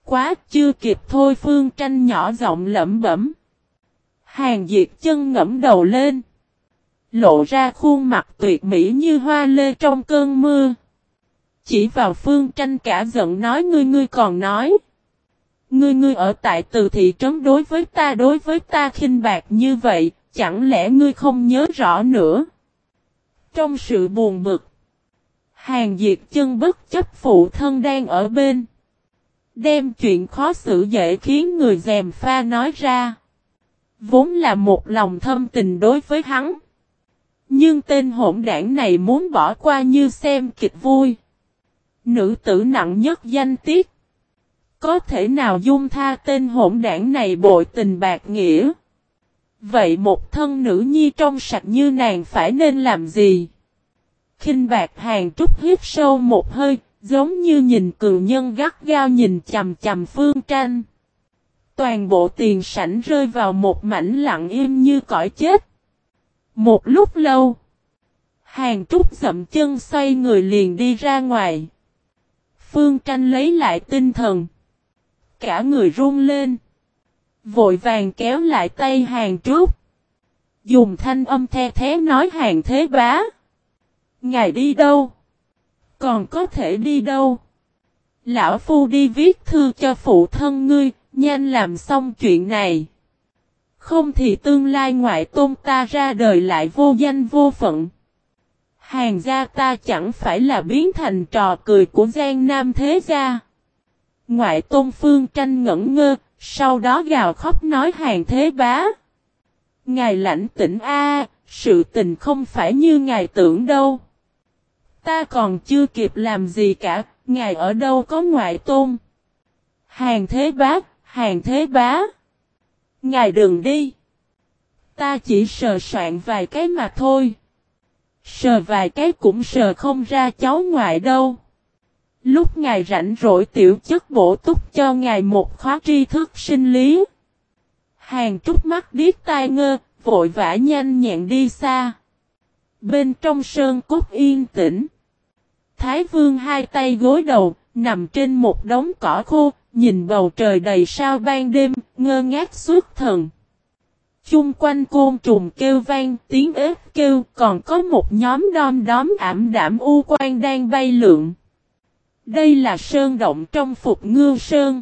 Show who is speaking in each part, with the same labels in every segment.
Speaker 1: quá chưa kịp thôi Phương Tranh nhỏ giọng lẩm bẩm. Hàn Diệt Chân ngẫm đầu lên. Lộ ra khuôn mặt tuyệt mỹ như hoa lê trong cơn mưa. Chỉ vào Phương Tranh cả giận nói ngươi còn nói. Ngươi ở tại Từ thị trấn đối với ta khinh bạc như vậy, chẳng lẽ ngươi không nhớ rõ nữa? Trong sự buồn bực, Hàn Diệt Chân bất chấp phụ thân đang ở bên. Đem chuyện khó xử dễ khiến người gièm pha nói ra. Vốn là một lòng thâm tình đối với hắn. Nhưng tên hỗn đảng này muốn bỏ qua như xem kịch vui. Nữ tử nặng nhất danh tiết. Có thể nào dung tha tên hỗn đảng này bội tình bạc nghĩa? Vậy một thân nữ nhi trong sạch như nàng phải nên làm gì? Khinh bạc Hàn Trúc hít sâu một hơi, giống như nhìn cừu nhân gắt gao nhìn chằm chằm Phương Tranh. Toàn bộ tiền sảnh rơi vào một mảnh lặng im như cõi chết. Một lúc lâu, Hàn Trúc dậm chân xoay người liền đi ra ngoài. Phương Tranh lấy lại tinh thần. Cả người run lên. Vội vàng kéo lại tay Hàn Trúc. Dùng thanh âm the thế nói Hàn Thế Bá. Ngài đi đâu? Còn có thể đi đâu? Lão Phu đi viết thư cho phụ thân ngươi, nhanh làm xong chuyện này. Không thì tương lai ngoại tôn ta ra đời lại vô danh vô phận. Hàn gia ta chẳng phải là biến thành trò cười của Giang Nam thế gia. Ngoại tôn Phương Tranh ngẩn ngơ, sau đó gào khóc nói Hàn Thế Bá. Ngài lãnh tĩnh a, sự tình không phải như ngài tưởng đâu. Ta còn chưa kịp làm gì cả, ngài ở đâu có ngoại tôn. Hàn Thế Bá. Ngài đừng đi. Ta chỉ sờ soạn vài cái mà thôi. Sờ vài cái cũng sờ không ra cháu ngoại đâu. Lúc ngài rảnh rỗi tiểu chất bổ túc cho ngài một khóa tri thức sinh lý. Hàn Trúc mắt điếc tai ngơ, vội vã nhanh nhẹn đi xa. Bên trong sơn cốt yên tĩnh. Thái Vương hai tay gối đầu, nằm trên một đống cỏ khô, nhìn bầu trời đầy sao ban đêm, ngơ ngác xuất thần. Chung quanh côn trùng kêu vang, tiếng ếch kêu, còn có một nhóm đom đóm ảm đạm u quang đang bay lượn. Đây là sơn động trong Phục Ngư Sơn.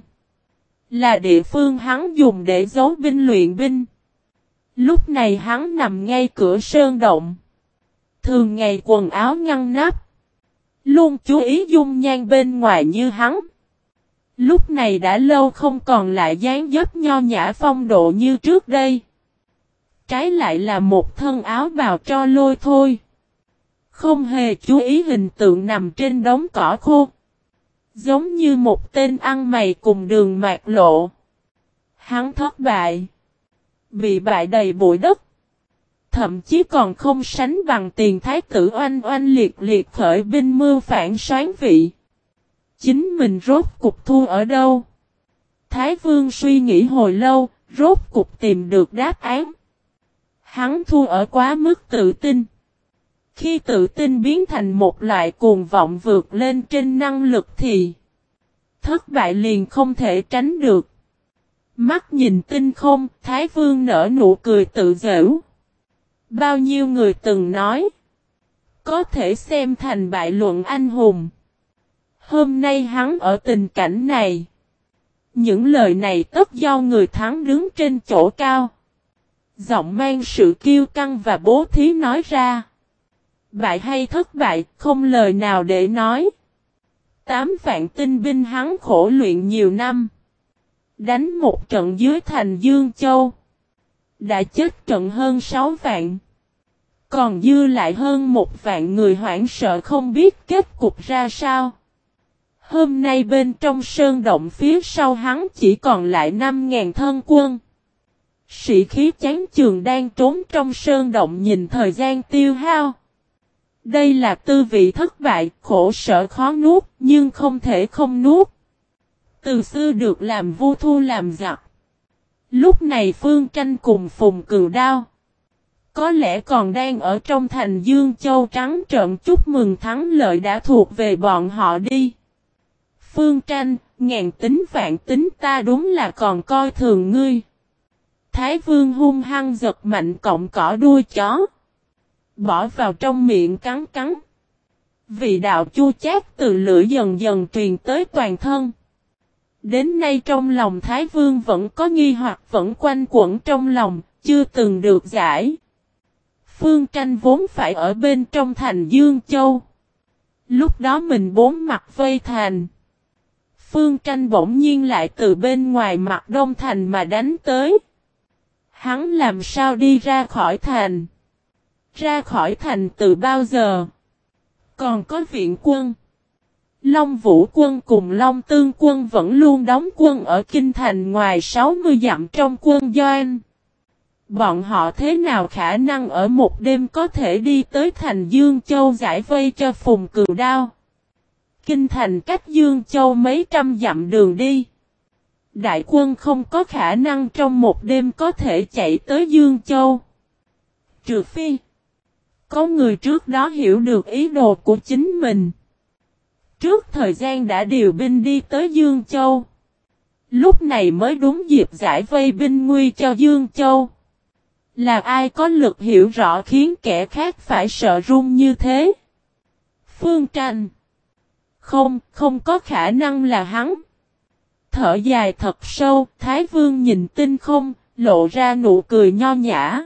Speaker 1: Là địa phương hắn dùng để giấu binh luyện binh. Lúc này hắn nằm ngay cửa sơn động. Thường ngày quần áo ngăn nắp. Luôn chú ý dung nhan bên ngoài như hắn. Lúc này đã lâu không còn lại dáng dấp nho nhã phong độ như trước đây. Trái lại là một thân áo bào tro lôi thôi. Không hề chú ý hình tượng nằm trên đống cỏ khô. Giống như một tên ăn mày cùng đường mạt lộ. Hắn thất bại. Bị bại đầy bụi đất. Thậm chí còn không sánh bằng tiền thái tử oanh oanh liệt liệt khởi binh mưu phản soán vị. Chính mình rốt cục thua ở đâu? Thái Vương suy nghĩ hồi lâu, rốt cục tìm được đáp án. Hắn thua ở quá mức tự tin. Khi tự tin biến thành một loại cuồng vọng vượt lên trên năng lực thì thất bại liền không thể tránh được. Mắt nhìn tinh không, Thái Vương nở nụ cười tự giễu. Bao nhiêu người từng nói, có thể xem thành bại luận anh hùng. Hôm nay hắn ở tình cảnh này. Những lời này tất do người thắng đứng trên chỗ cao. Giọng mang sự kiêu căng và bố thí nói ra. Bại hay thất bại, không lời nào để nói. 8 vạn tinh binh hắn khổ luyện nhiều năm. Đánh một trận dưới thành Dương Châu. Đã chết trận hơn 6 vạn. Còn dư lại hơn 1 vạn người hoảng sợ không biết kết cục ra sao. Hôm nay bên trong sơn động phía sau hắn chỉ còn lại 5.000 thân quân. Sĩ khí chán chường đang trốn trong sơn động nhìn thời gian tiêu hao. Đây là tư vị thất bại, khổ sở khó nuốt, nhưng không thể không nuốt. Từ xưa được làm vua thua làm giặc. Lúc này Phương Tranh cùng Phùng Cừu Đao. Có lẽ còn đang ở trong thành Dương Châu trắng trợn chúc mừng thắng lợi đã thuộc về bọn họ đi. Phương Tranh, ngàn tính vạn tính ta đúng là còn coi thường ngươi. Thái Vương hung hăng giật mạnh cọng cỏ đuôi chó. Bỏ vào trong miệng cắn cắn. Vị đạo chua chát từ lưỡi dần dần truyền tới toàn thân. Đến nay trong lòng Thái Vương vẫn có nghi hoặc vẫn quanh quẩn trong lòng, chưa từng được giải. Phương Tranh vốn phải ở bên trong thành Dương Châu. Lúc đó mình bốn mặt vây thành. Phương Tranh bỗng nhiên lại từ bên ngoài mặt đông thành mà đánh tới. Hắn làm sao đi ra khỏi thành? Ra khỏi thành từ bao giờ? Còn có viện quân. Long Vũ quân cùng Long Tương quân vẫn luôn đóng quân ở kinh thành ngoài 60 dặm trong quân doanh. Bọn họ thế nào khả năng ở một đêm có thể đi tới thành Dương Châu giải vây cho Phùng Cừu Đao? Kinh thành cách Dương Châu mấy trăm dặm đường đi. Đại quân không có khả năng trong một đêm có thể chạy tới Dương Châu. Trừ phi có người trước đó hiểu được ý đồ của chính mình. Trước thời gian đã điều binh đi tới Dương Châu. Lúc này mới đúng dịp giải vây binh nguy cho Dương Châu. Là ai có lực hiểu rõ khiến kẻ khác phải sợ run như thế? Phương Tranh. Không có khả năng là hắn. Thở dài thật sâu, Thái Vương nhìn tinh không, lộ ra nụ cười nho nhã.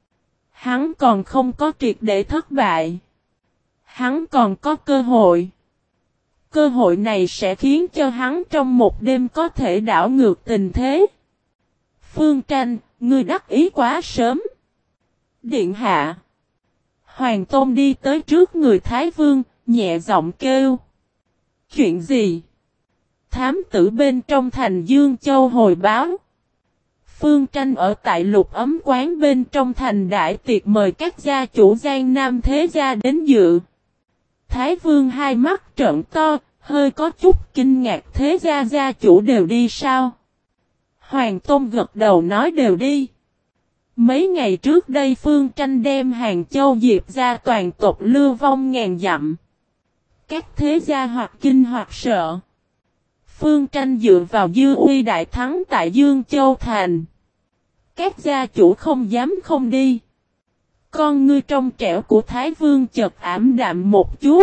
Speaker 1: Hắn còn không có triệt để thất bại. Hắn còn có cơ hội. Cơ hội này sẽ khiến cho hắn trong một đêm có thể đảo ngược tình thế. Phương Tranh, ngươi đắc ý quá sớm. Điện hạ. Hoàng Tôn đi tới trước người Thái Vương, nhẹ giọng kêu. Chuyện gì? Thám tử bên trong thành Dương Châu hồi báo. Phương Tranh ở tại Lục Ấm quán bên trong thành đại tiệc mời các gia chủ Giang Nam thế gia đến dự. Thái Vương hai mắt trợn to, hơi có chút kinh ngạc, thế gia chủ đều đi sao? Hoàng Tôn gật đầu nói đều đi. Mấy ngày trước đây Phương Tranh đem Hàng Châu diệt ra toàn tộc lưu vong ngàn dặm. Các thế gia hoặc kinh hoặc sợ. Phương Tranh dựa vào dư uy đại thắng tại Dương Châu thành. Các gia chủ không dám không đi. Con ngươi trong trẻo của Thái Vương chợt ảm đạm một chút.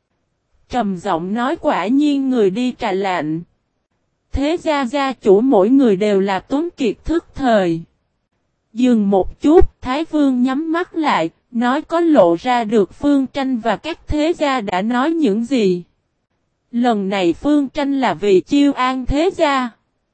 Speaker 1: Trầm giọng nói quả nhiên người đi trà lạnh. Thế gia chủ mỗi người đều là tuấn kiệt thức thời. Dừng một chút, Thái Vương nhắm mắt lại, nói có lộ ra được Phương Tranh và các thế gia đã nói những gì. Lần này Phương Tranh là vì chiêu an thế gia.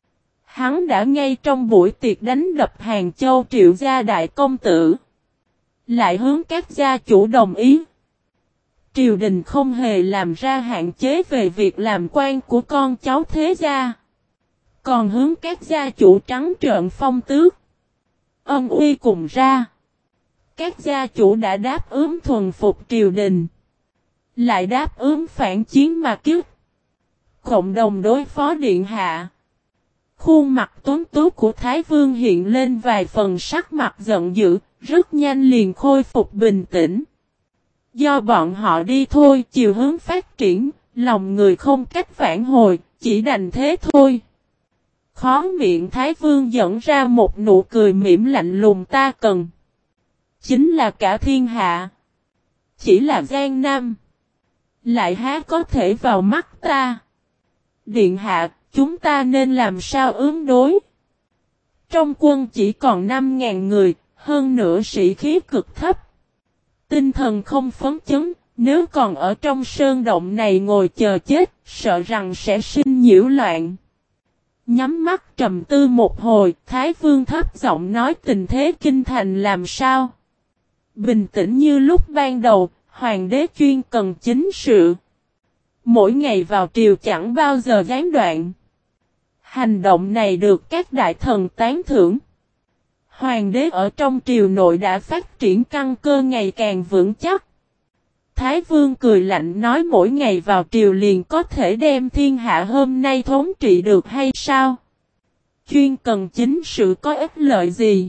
Speaker 1: Hắn đã ngay trong buổi tiệc đánh đập Hàng Châu Triệu gia đại công tử. Lại hướng các gia chủ đồng ý. Triều đình không hề làm ra hạn chế về việc làm quan của con cháu thế gia. Còn hướng các gia chủ trắng trợn phong tước. Ân uy cùng ra. Các gia chủ đã đáp ứng thuần phục triều đình. Lại đáp ứng phản chiến mà kiếp. Cộng đồng đối phó điện hạ. Khuôn mặt tuấn tú của Thái Vương hiện lên vài phần sắc mặt giận dữ, rất nhanh liền khôi phục bình tĩnh. Do bọn họ đi thôi, chiều hướng phát triển, lòng người không cách phản hồi, chỉ đành thế thôi. Khó miệng Thái Vương dẫn ra một nụ cười mỉm lạnh lùng, ta cần. Chính là cả thiên hạ. Chỉ là Giang Nam. Lại há có thể vào mắt ta. Điện hạ, chúng ta nên làm sao ứng đối? Trong quân chỉ còn 5.000 người, hơn nữa sĩ khí cực thấp. Tinh thần không phấn chấn, nếu còn ở trong sơn động này ngồi chờ chết, sợ rằng sẽ sinh nhiễu loạn. Nhắm mắt trầm tư một hồi, Thái Vương thấp giọng nói tình thế kinh thành làm sao? Bình tĩnh như lúc ban đầu, hoàng đế chuyên cần chính sự. Mỗi ngày vào triều chẳng bao giờ gián đoạn. Hành động này được các đại thần tán thưởng. Hoàng đế ở trong triều nội đã phát triển căn cơ ngày càng vững chắc. Thái Vương cười lạnh nói mỗi ngày vào triều liền có thể đem thiên hạ hôm nay thống trị được hay sao? Chuyên cần chính sự có ích lợi gì?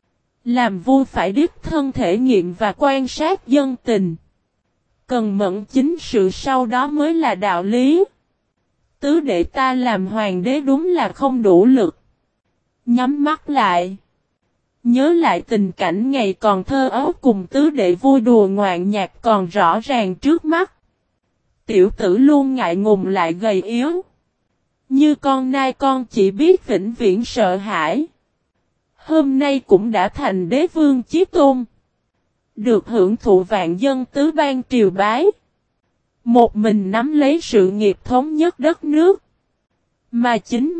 Speaker 1: Làm vua phải đích thân thể nghiệm và quan sát dân tình. Cần mẫn chính sự sau đó mới là đạo lý. Tứ đệ ta làm hoàng đế đúng là không đủ lực. Nhắm mắt lại. Nhớ lại tình cảnh ngày còn thơ ấu cùng tứ đệ vui đùa ngoạn nhạc còn rõ ràng trước mắt. Tiểu tử luôn ngại ngùng lại gầy yếu. Như con nai con chỉ biết vĩnh viễn sợ hãi. Hôm nay cũng đã thành đế vương chí tôn. Được hưởng thụ vạn dân tứ ban triều bái. Một mình nắm lấy sự nghiệp thống nhất đất nước. Mà chính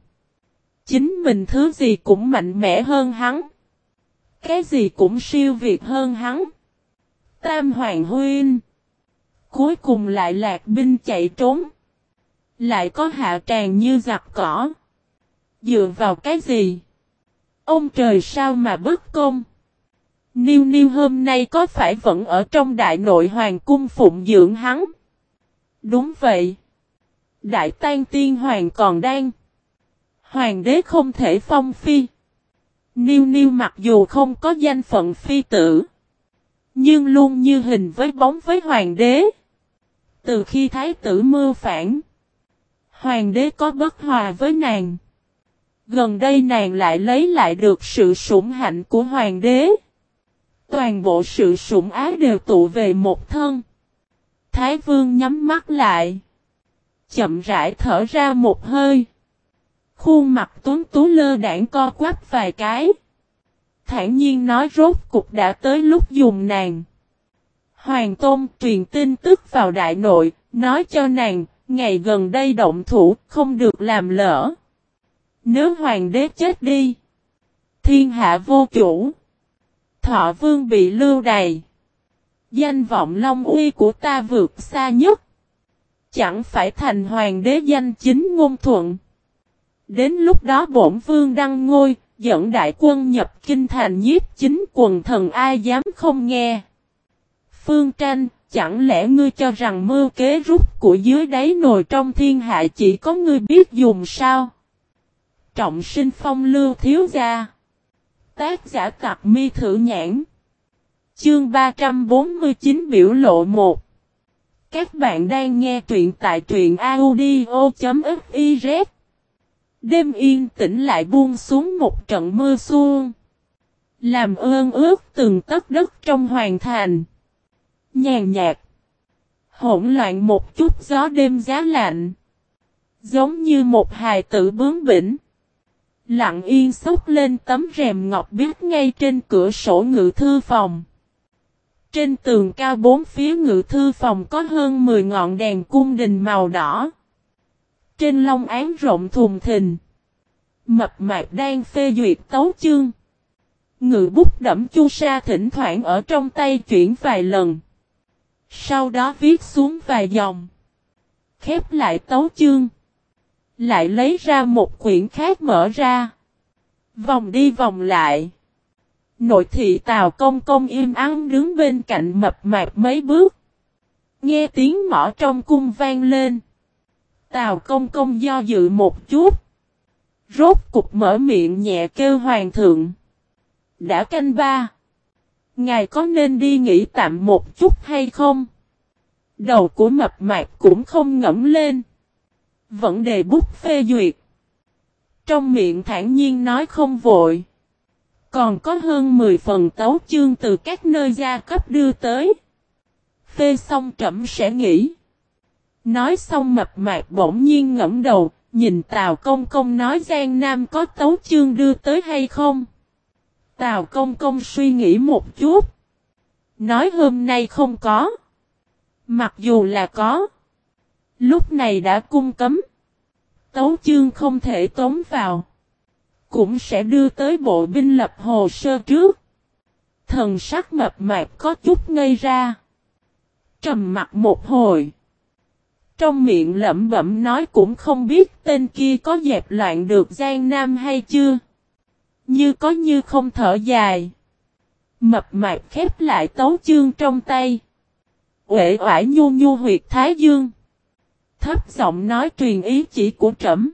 Speaker 1: mình thứ gì cũng mạnh mẽ hơn hắn. Cái gì cũng siêu việt hơn hắn. Tam Hoàng Huynh. Cuối cùng lại lạc binh chạy trốn. Lại có hạ tràng như giặc cỏ. Dựa vào cái gì? Ông trời sao mà bất công? Niu Niu hôm nay có phải vẫn ở trong đại nội hoàng cung phụng dưỡng hắn? Đúng vậy. Đại tang tiên hoàng còn đang. Hoàng đế không thể phong phi. Niu Niu mặc dù không có danh phận phi tử. Nhưng luôn như hình với bóng với hoàng đế. Từ khi thái tử mưu phản. Hoàng đế có bất hòa với nàng. Gần đây nàng lại lấy lại được sự sủng hạnh của hoàng đế. Toàn bộ sự sủng ái đều tụ về một thân. Thái vương nhắm mắt lại. Chậm rãi thở ra một hơi. Khuôn mặt tuấn tú lơ đãng co quắp vài cái. Thản nhiên nói rốt cục đã tới lúc dùng nàng. Hoàng tôn truyền tin tức vào đại nội, nói cho nàng, ngày gần đây động thủ không được làm lỡ. Nếu hoàng đế chết đi, thiên hạ vô chủ. Thọ vương bị lưu đày. Danh vọng long uy của ta vượt xa nhất. Chẳng phải thành hoàng đế danh chính ngôn thuận. Đến lúc đó bổn vương đăng ngôi, dẫn đại quân nhập kinh thành nhiếp chính quần thần ai dám không nghe. Phương Tranh, chẳng lẽ ngươi cho rằng mưu kế rút của dưới đáy nồi trong thiên hạ chỉ có ngươi biết dùng sao? Trọng sinh phong lưu thiếu gia. Tác giả Tặc Mi Thử Nhãn. Chương 349 biểu lộ 1. Các bạn đang nghe truyện tại truyện audio.fiz. Đêm yên tĩnh lại buông xuống một trận mưa xuân. Làm ơn ướt từng tấc đất trong hoàng thành. Nhàn nhạt. Hỗn loạn một chút gió đêm giá lạnh. Giống như một hài tử bướng bỉnh. Lặng yên xốc lên tấm rèm ngọc biếc ngay trên cửa sổ ngự thư phòng. Trên tường cao bốn phía ngự thư phòng có hơn 10 ngọn đèn cung đình màu đỏ. Trên long án rộng thùng thình. Mập mạp đang phê duyệt tấu chương. Ngự bút đẫm chu sa thỉnh thoảng ở trong tay chuyển vài lần. Sau đó viết xuống vài dòng. Khép lại tấu chương. Lại lấy ra một quyển khác mở ra. Vòng đi vòng lại. Nội thị Tào Công Công im ắng đứng bên cạnh mập mạp mấy bước. Nghe tiếng mõ trong cung vang lên. Tào Công Công do dự một chút. Rốt cục mở miệng nhẹ kêu hoàng thượng. Đã canh ba. Ngài có nên đi nghỉ tạm một chút hay không? Đầu của mập mạp cũng không ngẫm lên. Vẫn đề bút phê duyệt. Trong miệng thản nhiên nói không vội. Còn có hơn 10 phần tấu chương từ các nơi gia cấp đưa tới. Phê xong trẫm sẽ nghỉ. Nói xong mập mạp bỗng nhiên ngẫm đầu, nhìn Tào Công Công nói Giang Nam có tấu chương đưa tới hay không? Tào Công Công suy nghĩ một chút. Nói hôm nay không có. Mặc dù là có. Lúc này đã cung cấm. Tấu chương không thể tống vào. Cũng sẽ đưa tới bộ binh lập hồ sơ trước. Thần sắc mập mạp có chút ngây ra. Trầm mặt một hồi. Trong miệng lẩm bẩm nói cũng không biết tên kia có dẹp loạn được Giang Nam hay chưa. Như có như không thở dài. Mập mạp khép lại tấu chương trong tay. Uể oải nhu nhu huyệt thái dương. Thấp giọng nói truyền ý chỉ của trẫm.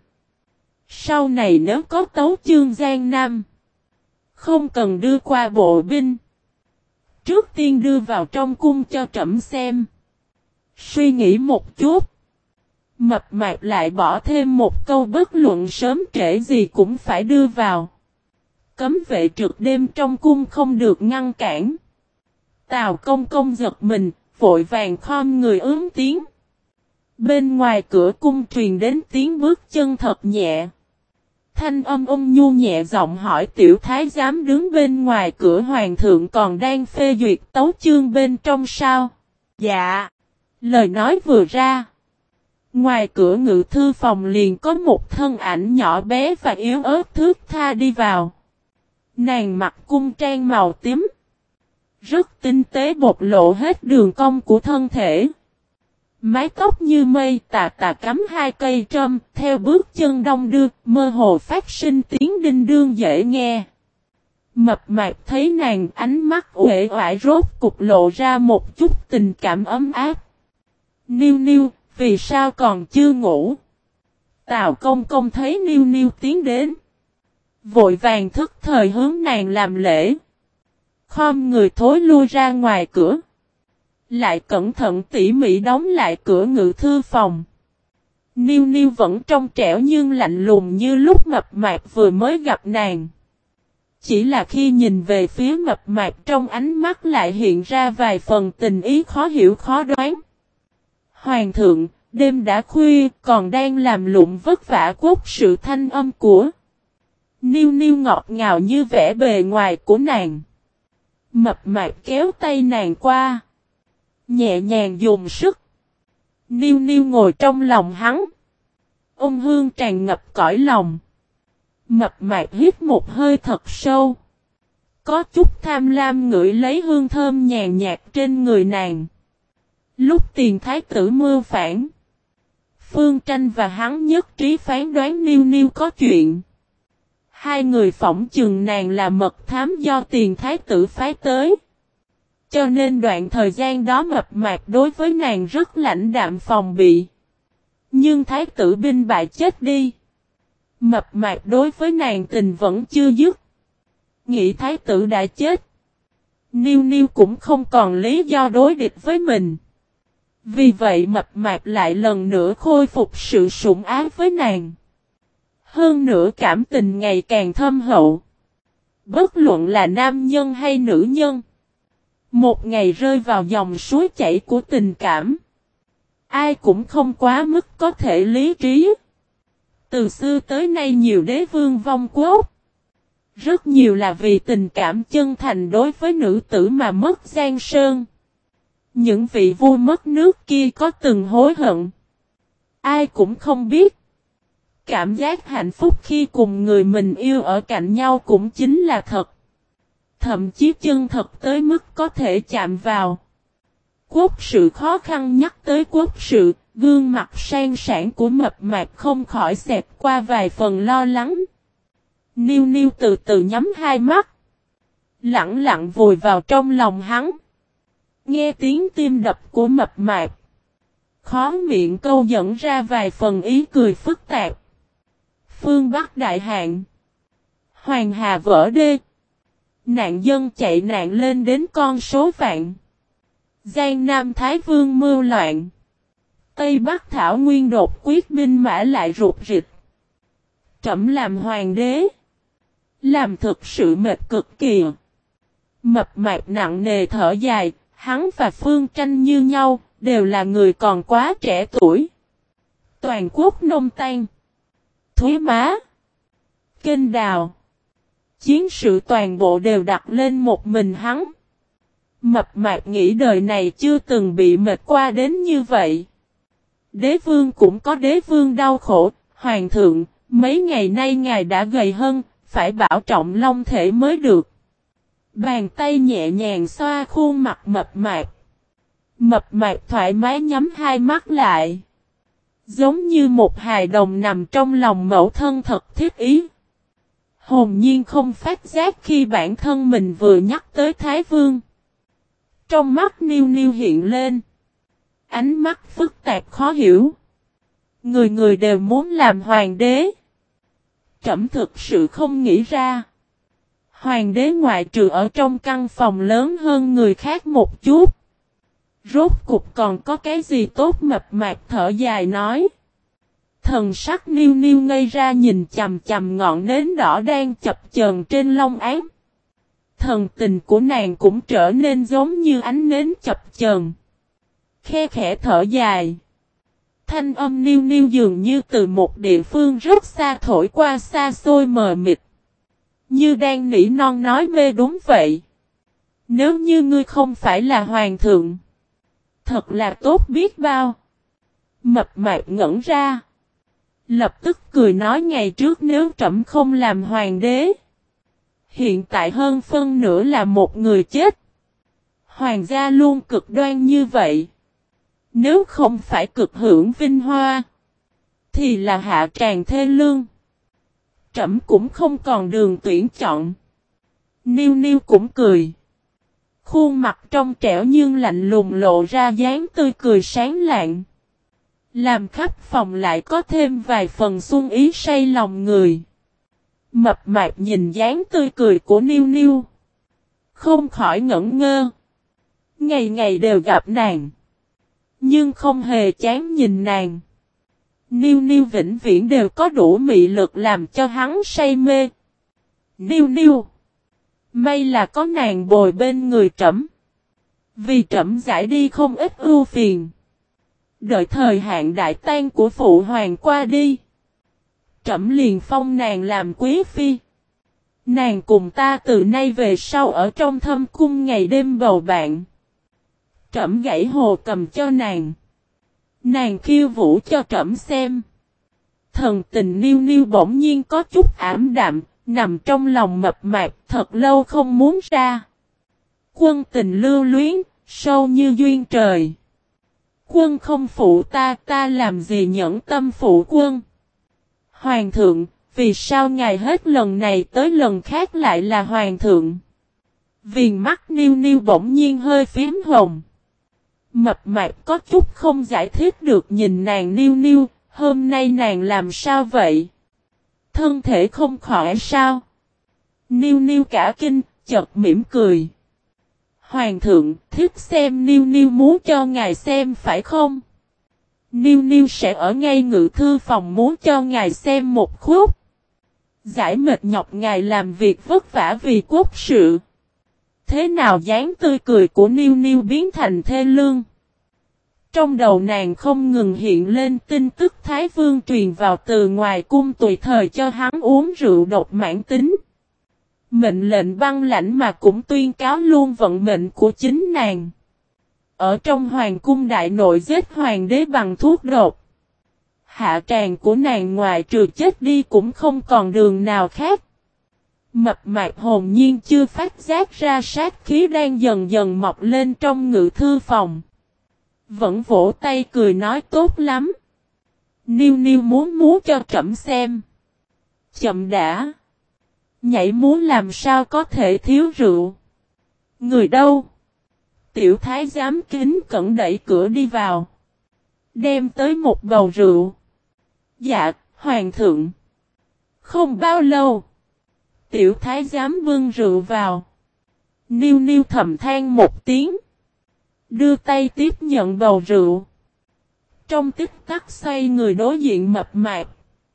Speaker 1: Sau này nếu có tấu chương Giang Nam. Không cần đưa qua bộ binh. Trước tiên đưa vào trong cung cho trẫm xem. Suy nghĩ một chút. Mập mạp lại bỏ thêm một câu bất luận sớm trễ gì cũng phải đưa vào. Cấm vệ trực đêm trong cung không được ngăn cản. Tào Công Công giật mình, vội vàng khom người ướm tiếng. Bên ngoài cửa cung truyền đến tiếng bước chân thật nhẹ. Thanh âm ôn nhu nhẹ giọng hỏi tiểu thái giám đứng bên ngoài cửa hoàng thượng còn đang phê duyệt tấu chương bên trong sao? Dạ. Lời nói vừa ra. Ngoài cửa ngự thư phòng liền có một thân ảnh nhỏ bé và yếu ớt thướt tha đi vào. Nàng mặc cung trang màu tím. Rất tinh tế bộc lộ hết đường cong của thân thể. Mái tóc như mây tà tà cắm hai cây trâm, theo bước chân đông đưa, mơ hồ phát sinh tiếng đinh đương dễ nghe. Mập mạp thấy nàng ánh mắt uể oải rốt cục lộ ra một chút tình cảm ấm áp. Niu niu, vì sao còn chưa ngủ? Tào Công Công thấy Niu niu tiến đến. Vội vàng thức thời hướng nàng làm lễ. Khom người thối lui ra ngoài cửa. Lại cẩn thận tỉ mỉ đóng lại cửa ngự thư phòng. Niu niu vẫn trong trẻo nhưng lạnh lùng như lúc mập mạp vừa mới gặp nàng. Chỉ là khi nhìn về phía mập mạp trong ánh mắt lại hiện ra vài phần tình ý khó hiểu khó đoán. Hoàng thượng, đêm đã khuya còn đang làm lụng vất vả quốc sự thanh âm của. Niu niu ngọt ngào như vẻ bề ngoài của nàng. Mập mạp kéo tay nàng qua. Nhẹ nhàng dùng sức. Niu niu ngồi trong lòng hắn. Ôn hương tràn ngập cõi lòng. Mập mạp hít một hơi thật sâu. Có chút tham lam ngửi lấy hương thơm nhàn nhạt trên người nàng. Lúc tiền thái tử mưu phản. Phương Tranh và hắn nhất trí phán đoán Niu niu có chuyện. Hai người phỏng chừng nàng là mật thám do tiền thái tử phái tới. Cho nên đoạn thời gian đó mập mạp đối với nàng rất lãnh đạm phòng bị. Nhưng thái tử binh bại chết đi. Mập mạp đối với nàng tình vẫn chưa dứt. Nghĩ thái tử đã chết. Niu niu cũng không còn lý do đối địch với mình. Vì vậy mập mạp lại lần nữa khôi phục sự sủng ái với nàng. Hơn nữa cảm tình ngày càng thâm hậu. Bất luận là nam nhân hay nữ nhân. Một ngày rơi vào dòng suối chảy của tình cảm. Ai cũng không quá mức có thể lý trí. Từ xưa tới nay nhiều đế vương vong quốc. Rất nhiều là vì tình cảm chân thành đối với nữ tử mà mất giang sơn. Những vị vua mất nước kia có từng hối hận. Ai cũng không biết. Cảm giác hạnh phúc khi cùng người mình yêu ở cạnh nhau cũng chính là thật. Thậm chí chân thật tới mức có thể chạm vào. Quốc sự khó khăn nhắc tới quốc sự, gương mặt sang sảng của mập mạp không khỏi xẹt qua vài phần lo lắng. Niu niu từ từ nhắm hai mắt. Lặng lặng vùi vào trong lòng hắn. Nghe tiếng tim đập của mập mạp. Khó miệng câu dẫn ra vài phần ý cười phức tạp. Phương Bắc đại hạn. Hoàng hà vỡ đê. Nạn dân chạy nạn lên đến con số vạn. Giang Nam Thái Vương mưu loạn. Tây Bắc Thảo Nguyên đột quyết binh mã lại rụt rịch. Trẫm làm hoàng đế. Làm thực sự mệt cực kỳ. Mập mạp nặng nề thở dài. Hắn và Phương Tranh như nhau. Đều là người còn quá trẻ tuổi. Toàn quốc nông tan. Thúy má. Kênh đào. Chiến sự toàn bộ đều đặt lên một mình hắn. Mập mạp nghĩ đời này chưa từng bị mệt qua đến như vậy. Đế vương cũng có đế vương đau khổ. Hoàng thượng, mấy ngày nay ngài đã gầy hơn, phải bảo trọng long thể mới được. Bàn tay nhẹ nhàng xoa khuôn mặt mập mạp. Mập mạp thoải mái nhắm hai mắt lại. Giống như một hài đồng nằm trong lòng mẫu thân thật thiết ý. Hồn nhiên không phát giác khi bản thân mình vừa nhắc tới Thái Vương. Trong mắt Niu niu hiện lên. Ánh mắt phức tạp khó hiểu. Người người đều muốn làm hoàng đế. Trẫm thực sự không nghĩ ra. Hoàng đế ngoại trừ ở trong căn phòng lớn hơn người khác một chút. Rốt cục còn có cái gì tốt mập mạp thở dài nói. Thần sắc Niu Niu ngây ra nhìn chằm chằm ngọn nến đỏ đang chập chờn trên long án. Thần tình của nàng cũng trở nên giống như ánh nến chập chờn. Khe khẽ thở dài. Thanh âm Niu Niu dường như từ một địa phương rất xa thổi qua xa xôi mờ mịt. Như đang nỉ non nói mê đúng vậy. Nếu như ngươi không phải là hoàng thượng. Thật là tốt biết bao. Mập mạp ngẩn ra. Lập tức cười nói ngày trước nếu trẫm không làm hoàng đế. Hiện tại hơn phân nửa là một người chết. Hoàng gia luôn cực đoan như vậy. Nếu không phải cực hưởng vinh hoa. Thì là hạ tràng thê lương. Trẫm cũng không còn đường tuyển chọn. Niu Niu cũng cười. Khuôn mặt trong trẻo nhưng lạnh lùng lộ ra dáng tươi cười sáng lạng. Làm khắp phòng lại có thêm vài phần xuân ý say lòng người. Mập mạp nhìn dáng tươi cười của Niu Niu. Không khỏi ngẩn ngơ. Ngày ngày đều gặp nàng. Nhưng không hề chán nhìn nàng. Niu Niu vĩnh viễn đều có đủ mị lực làm cho hắn say mê. Niu Niu. May là có nàng bồi bên người trẫm. Vì trẫm giải đi không ít ưu phiền. Đợi thời hạn đại tang của phụ hoàng qua đi. Trẫm liền phong nàng làm quý phi. Nàng cùng ta từ nay về sau ở trong thâm cung ngày đêm bầu bạn. Trẫm gãy hồ cầm cho nàng. Nàng khiêu vũ cho trẫm xem. Thần tình Niu Niu bỗng nhiên có chút ảm đạm, nằm trong lòng mập mạp thật lâu không muốn ra. Quân tình lưu luyến, sâu như duyên trời. Quân không phụ ta, ta làm gì nhẫn tâm phụ quân. Hoàng thượng, vì sao ngài hết lần này tới lần khác lại là hoàng thượng? Viền mắt Niu Niu bỗng nhiên hơi phím hồng. Mập mạp có chút không giải thích được nhìn nàng Niu Niu, hôm nay nàng làm sao vậy? Thân thể không khỏe sao? Niu Niu cả kinh, chợt mỉm cười. Hoàng thượng, thích xem Niu Niu muốn cho ngài xem phải không? Niu Niu sẽ ở ngay ngự thư phòng muốn cho ngài xem một khúc. Giải mệt nhọc ngài làm việc vất vả vì quốc sự. Thế nào dáng tươi cười của Niu Niu biến thành thê lương? Trong đầu nàng không ngừng hiện lên tin tức Thái Vương truyền vào từ ngoài cung tùy thời cho hắn uống rượu độc mãn tính. Mệnh lệnh băng lãnh mà cũng tuyên cáo luôn vận mệnh của chính nàng. Ở trong hoàng cung đại nội giết hoàng đế bằng thuốc độc. Hạ tràng của nàng ngoài trừ chết đi cũng không còn đường nào khác. Mập mạp hồn nhiên chưa phát giác ra sát khí đang dần dần mọc lên trong ngự thư phòng. Vẫn vỗ tay cười nói tốt lắm. Niu Niu muốn múa cho trẫm xem. Chậm đã. Nhảy múa làm sao có thể thiếu rượu. Người đâu? Tiểu thái giám kính cẩn đẩy cửa đi vào. Đem tới một bầu rượu. Dạ, hoàng thượng. Không bao lâu. Tiểu thái giám bưng rượu vào. Niu Niu thầm than một tiếng. Đưa tay tiếp nhận bầu rượu. Trong tích tắc xoay người đối diện mập mạp.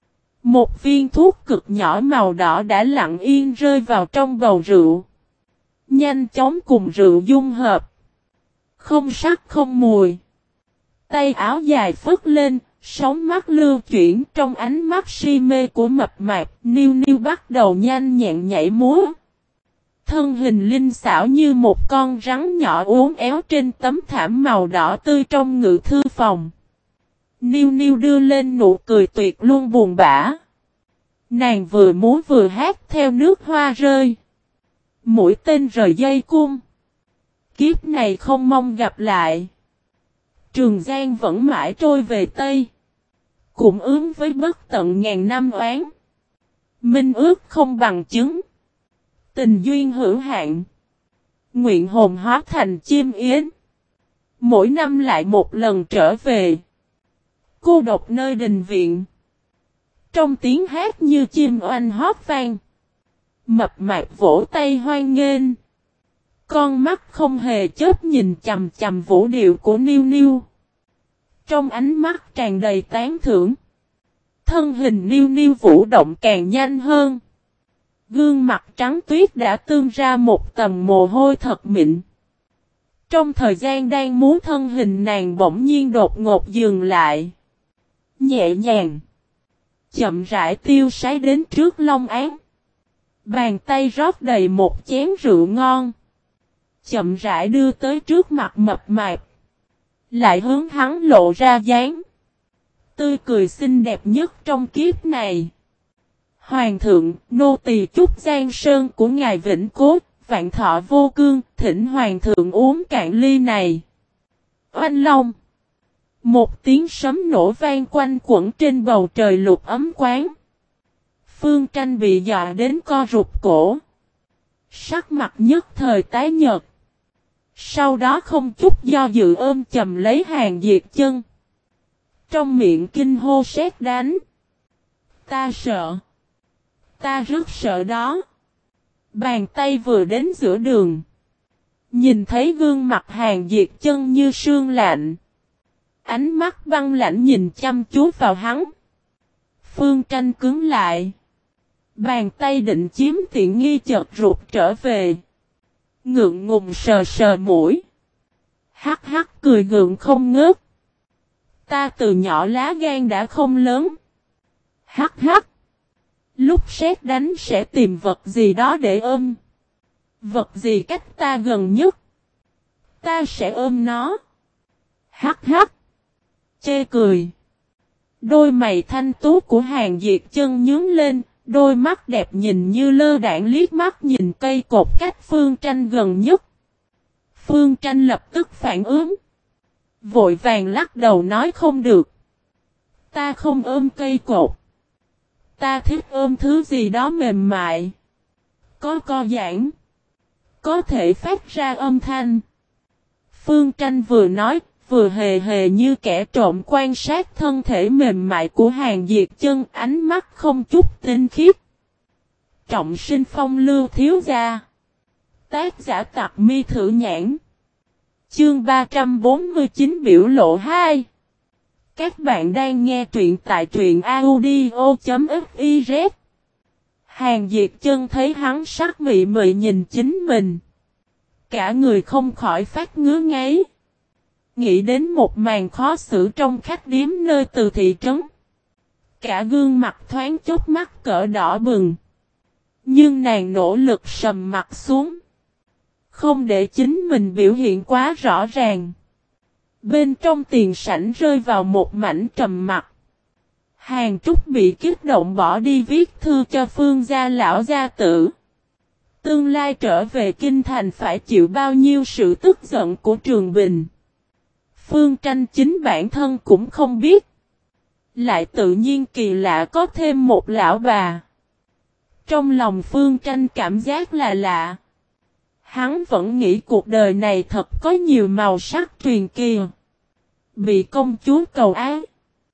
Speaker 1: Một viên thuốc cực nhỏ màu đỏ đã lặng yên rơi vào trong bầu rượu. Nhanh chóng cùng rượu dung hợp. Không sắc không mùi. Tay áo dài phất lên, sóng mắt lưu chuyển trong ánh mắt si mê của mập mạp. Niu Niu bắt đầu nhanh nhẹn nhảy múa. Thân hình linh xảo như một con rắn nhỏ uốn éo trên tấm thảm màu đỏ tươi trong ngự thư phòng. Niu Niu đưa lên nụ cười tuyệt luôn buồn bã. Nàng vừa múa vừa hát theo nước hoa rơi. Mũi tên rời dây cung. Kiếp này không mong gặp lại. Trường Giang vẫn mãi trôi về Tây. Cũng ướm với bất tận ngàn năm oán. Minh ước không bằng chứng. Tình duyên hữu hạn. Nguyện hồn hóa thành chim yến. Mỗi năm lại một lần trở về. Cô độc nơi đình viện. Trong tiếng hát như chim oanh hót vang. Mập mạp vỗ tay hoan nghênh. Con mắt không hề chớp nhìn chằm chằm vũ điệu của Niu Niu. Trong ánh mắt tràn đầy tán thưởng. thân hình niu niu vũ động càng nhanh hơn. Gương mặt trắng tuyết đã tương ra một tầng mồ hôi thật mịn. Trong thời gian đang múa thân hình nàng bỗng nhiên đột ngột dừng lại. Nhẹ nhàng. Chậm rãi tiêu sái đến trước Long Án. Bàn tay rót đầy một chén rượu ngon. Chậm rãi đưa tới trước mặt mập mạp. Lại hướng hắn lộ ra dáng tươi cười xinh đẹp nhất trong kiếp này. Hoàng thượng, nô tỳ chúc Giang Sơn của ngài vĩnh cố, vạn thọ vô cương, thỉnh hoàng thượng uống cạn ly này. Oanh long. Một tiếng sấm nổ vang quanh quẩn trên bầu trời lục ấm quán. Phương Tranh bị dọa đến co rụt cổ. Sắc mặt nhất thời tái nhợt. Sau đó không chút do dự ôm chầm lấy Hàn Diệt Chân. Trong miệng kinh hô sét đánh. Ta sợ. Ta rất sợ đó. Bàn tay vừa đến giữa đường. Nhìn thấy gương mặt Hàn Diệt Chân như sương lạnh. Ánh mắt băng lãnh nhìn chăm chú vào hắn. Phương Tranh cứng lại. Bàn tay định chiếm tiện nghi chợt rụt trở về. Ngượng ngùng sờ sờ mũi. Hắc hắc cười gượng không ngớt. Ta từ nhỏ lá gan đã không lớn. Hắc hắc. Lúc sét đánh sẽ tìm vật gì đó để ôm. Vật gì cách ta gần nhất. Ta sẽ ôm nó. Hắc hắc. Chê cười. Đôi mày thanh tú của Hàn Diệt Chân nhướng lên. Đôi mắt đẹp nhìn như lơ đãng liếc mắt nhìn cây cột cách Phương Tranh gần nhất. Phương Tranh lập tức phản ứng. Vội vàng lắc đầu nói không được. Ta không ôm cây cột. Ta thích ôm thứ gì đó mềm mại. Có co giãn. Có thể phát ra âm thanh. Phương Tranh vừa nói, vừa hề hề như kẻ trộm quan sát thân thể mềm mại của Hàn Diệt Chân, ánh mắt không chút tinh khiết. Trọng sinh phong lưu thiếu gia. Tác giả Tặc Mi Thử Nhãn. Chương 349 biểu lộ 2. Các bạn đang nghe truyện tại truyện audio.fiz. Hàn Diệt Chân thấy hắn sắc mị mị nhìn chính mình. Cả người không khỏi phát ngứa ngáy. Nghĩ đến một màn khó xử trong khách điếm nơi từ thị trấn. Cả gương mặt thoáng chốc mắt cỡ đỏ bừng. Nhưng nàng nỗ lực sầm mặt xuống. Không để chính mình biểu hiện quá rõ ràng. Bên trong tiền sảnh rơi vào một mảnh trầm mặc. Hàn Trúc bị kích động bỏ đi viết thư cho Phương gia lão gia tử. Tương lai trở về kinh thành phải chịu bao nhiêu sự tức giận của Trường Bình. Phương Tranh chính bản thân cũng không biết. Lại tự nhiên kỳ lạ có thêm một lão bà. Trong lòng Phương Tranh cảm giác là lạ. Hắn vẫn nghĩ cuộc đời này thật có nhiều màu sắc truyền kỳ. Bị công chúa cầu ái.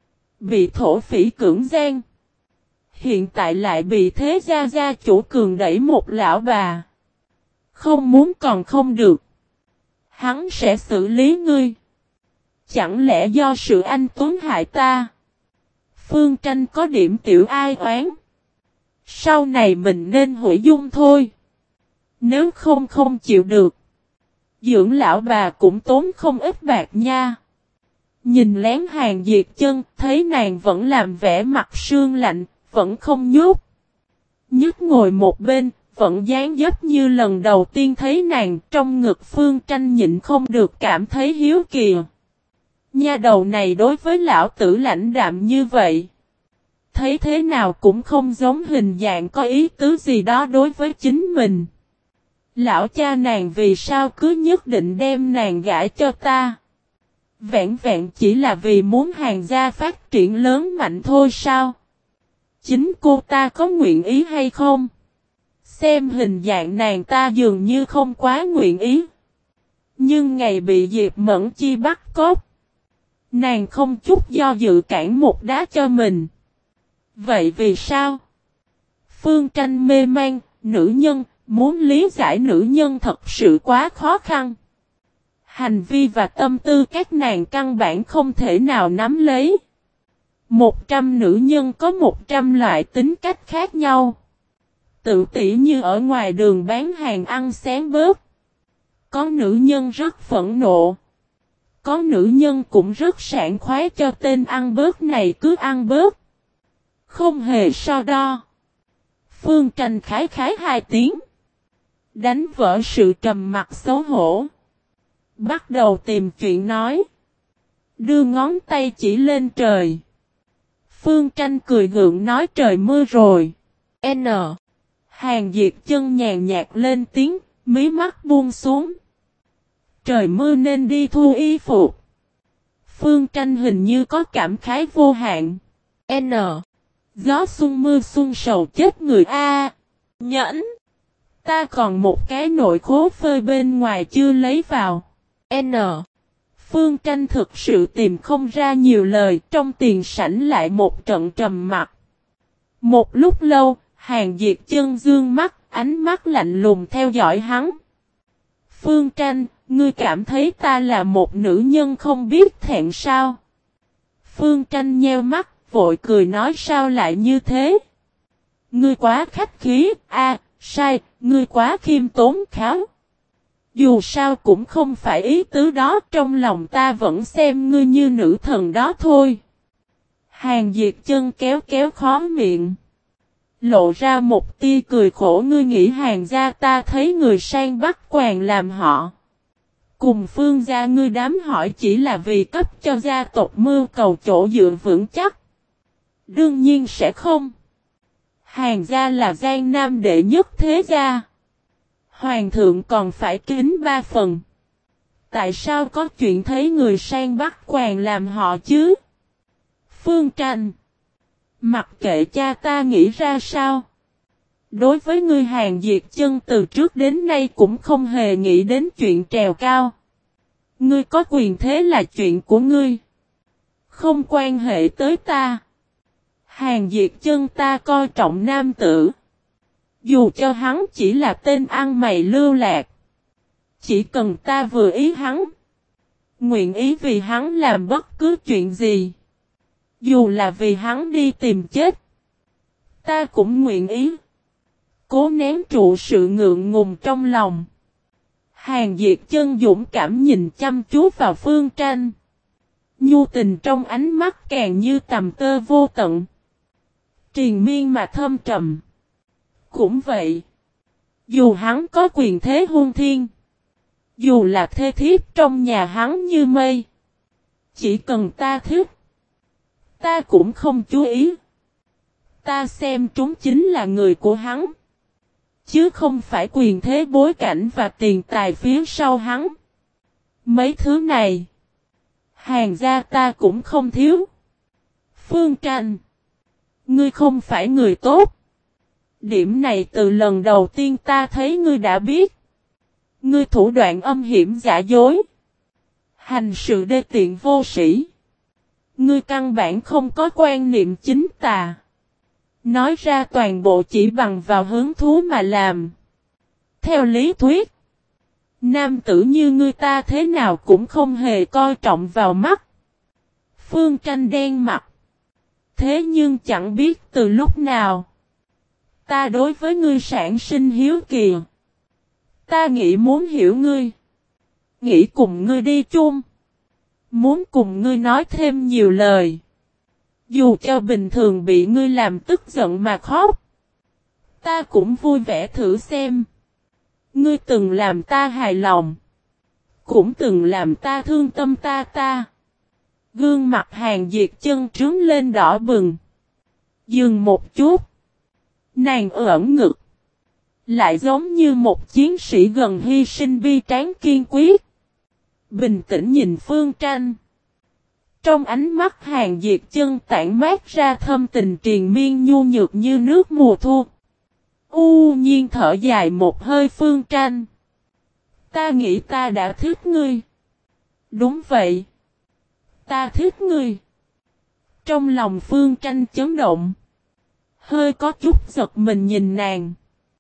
Speaker 1: Bị thổ phỉ cưỡng gian. Hiện tại lại bị thế gia chủ cường đẩy một lão bà. Không muốn còn không được. Hắn sẽ xử lý ngươi. Chẳng lẽ do sự anh tuấn hại ta? Phương Tranh có điểm tiểu ai oán. Sau này mình nên hủy dung thôi. Nếu không chịu được. Dưỡng lão bà cũng tốn không ít bạc nha. Nhìn lén Hàn Diệt Chân, thấy nàng vẫn làm vẻ mặt sương lạnh, vẫn không nhút. Nhức ngồi một bên, vẫn dáng dấp như lần đầu tiên thấy nàng, trong ngực Phương Tranh nhịn không được cảm thấy hiếu kỳ. Nha đầu này đối với lão tử lãnh đạm như vậy. Thấy thế nào cũng không giống hình dạng có ý tứ gì đó đối với chính mình. Lão cha nàng vì sao cứ nhất định đem nàng gả cho ta? Vẹn vẹn chỉ là vì muốn Hàn gia phát triển lớn mạnh thôi sao? Chính cô ta có nguyện ý hay không? Xem hình dạng nàng ta dường như không quá nguyện ý. Nhưng ngày bị Diệp Mẫn Chi bắt cóc. Nàng không chút do dự cản một đá cho mình. Vậy vì sao? Phương Tranh mê man, nữ nhân, muốn lý giải nữ nhân thật sự quá khó khăn. Hành vi và tâm tư các nàng căn bản không thể nào nắm lấy. 100 nữ nhân có 100 loại tính cách khác nhau. Tự tỉ như ở ngoài đường bán hàng ăn xén bớt. Có nữ nhân rất phẫn nộ. Có nữ nhân cũng rất sảng khoái cho tên ăn bớt này cứ ăn bớt. Không hề so đo. Phương Tranh khái khái 2 tiếng. Đánh vỡ sự trầm mặc xấu hổ. Bắt đầu tìm chuyện nói. Đưa ngón tay chỉ lên trời. Phương Tranh cười gượng nói trời mưa rồi. N. Hàng Diệt Chân nhàn nhạt lên tiếng, mí mắt buông xuống. Trời mưa nên đi thu y phục. Phương Tranh hình như có cảm khái vô hạn. N. Gió xuân mưa xuân sầu chết người a. Nhẫn. Ta còn một cái nội khố phơi bên ngoài chưa lấy vào. N. Phương Tranh thực sự tìm không ra nhiều lời, trong tiền sảnh lại một trận trầm mặc. Một lúc lâu, Hàng Diệt Chân dương mắt, ánh mắt lạnh lùng theo dõi hắn. Phương Tranh, ngươi cảm thấy ta là một nữ nhân không biết thẹn sao? Phương Tranh nheo mắt, vội cười nói sao lại như thế? Ngươi quá khách khí, sai, ngươi quá khiêm tốn kháu. Dù sao cũng không phải ý tứ đó, trong lòng ta vẫn xem ngươi như nữ thần đó thôi. Hàng Diệt Chân kéo kéo khóe miệng. Lộ ra một tia cười khổ, ngươi nghĩ Hàng gia ta thấy người sang bắt quàng làm họ. Cùng Phương gia ngươi đám hỏi chỉ là vì cấp cho gia tộc mưu cầu chỗ dựa vững chắc. Đương nhiên sẽ không. Hàng gia là Giang Nam đệ nhất thế gia. Hoàng thượng còn phải kính 3 phần. Tại sao có chuyện thấy người sang bắt quàng làm họ chứ? Phương Tranh. Mặc kệ cha ta nghĩ ra sao. Đối với ngươi Hàng Diệt Chân từ trước đến nay cũng không hề nghĩ đến chuyện trèo cao. Ngươi có quyền thế là chuyện của ngươi. Không quan hệ tới ta. Hàng Diệt Chân ta coi trọng nam tử. Dù cho hắn chỉ là tên ăn mày lưu lạc. Chỉ cần ta vừa ý hắn. Nguyện ý vì hắn làm bất cứ chuyện gì. Dù là vì hắn đi tìm chết. Ta cũng nguyện ý. Cố nén trụ sự ngượng ngùng trong lòng. Hàng Diệt Chân dũng cảm nhìn chăm chú vào Phương Tranh. Nhu tình trong ánh mắt càng như tầm tơ vô tận. Triền miên mà thâm trầm. Cũng vậy. Dù hắn có quyền thế hôn thiên. Dù là thê thiếp trong nhà hắn như mây. Chỉ cần ta thích. Ta cũng không chú ý. Ta xem chúng chính là người của hắn. Chứ không phải quyền thế bối cảnh và tiền tài phía sau hắn. Mấy thứ này. Hàng gia ta cũng không thiếu. Phương Tranh. Ngươi không phải người tốt. Điểm này từ lần đầu tiên ta thấy ngươi đã biết. Ngươi thủ đoạn âm hiểm giả dối. Hành sự đê tiện vô sĩ. Ngươi căn bản không có quan niệm chính tà. Nói ra toàn bộ chỉ bằng vào hứng thú mà làm. Theo lý thuyết. Nam tử như ngươi ta thế nào cũng không hề coi trọng vào mắt. Phương Tranh đen mặt. Thế nhưng chẳng biết từ lúc nào. Ta đối với ngươi sản sinh hiếu kỳ. Ta nghĩ muốn hiểu ngươi. Nghĩ cùng ngươi đi chung. Muốn cùng ngươi nói thêm nhiều lời. Dù cho bình thường bị ngươi làm tức giận mà khóc. Ta cũng vui vẻ thử xem. Ngươi từng làm ta hài lòng. Cũng từng làm ta thương tâm ta. Gương mặt Hàng Diệt Chân trướng lên đỏ bừng. Dừng một chút. Nàng ẩn ngực. Lại giống như một chiến sĩ gần hy sinh bi tráng kiên quyết. Bình tĩnh nhìn Phương Tranh. Trong ánh mắt Hàng Diệt Chân tản mát ra thâm tình triền miên nhu nhược như nước mùa thu. Nhiên thở dài một hơi. Phương Tranh. Ta nghĩ ta đã thích ngươi. Đúng vậy. Ta thích ngươi. Trong lòng Phương Tranh chấn động. Hơi có chút giật mình nhìn nàng.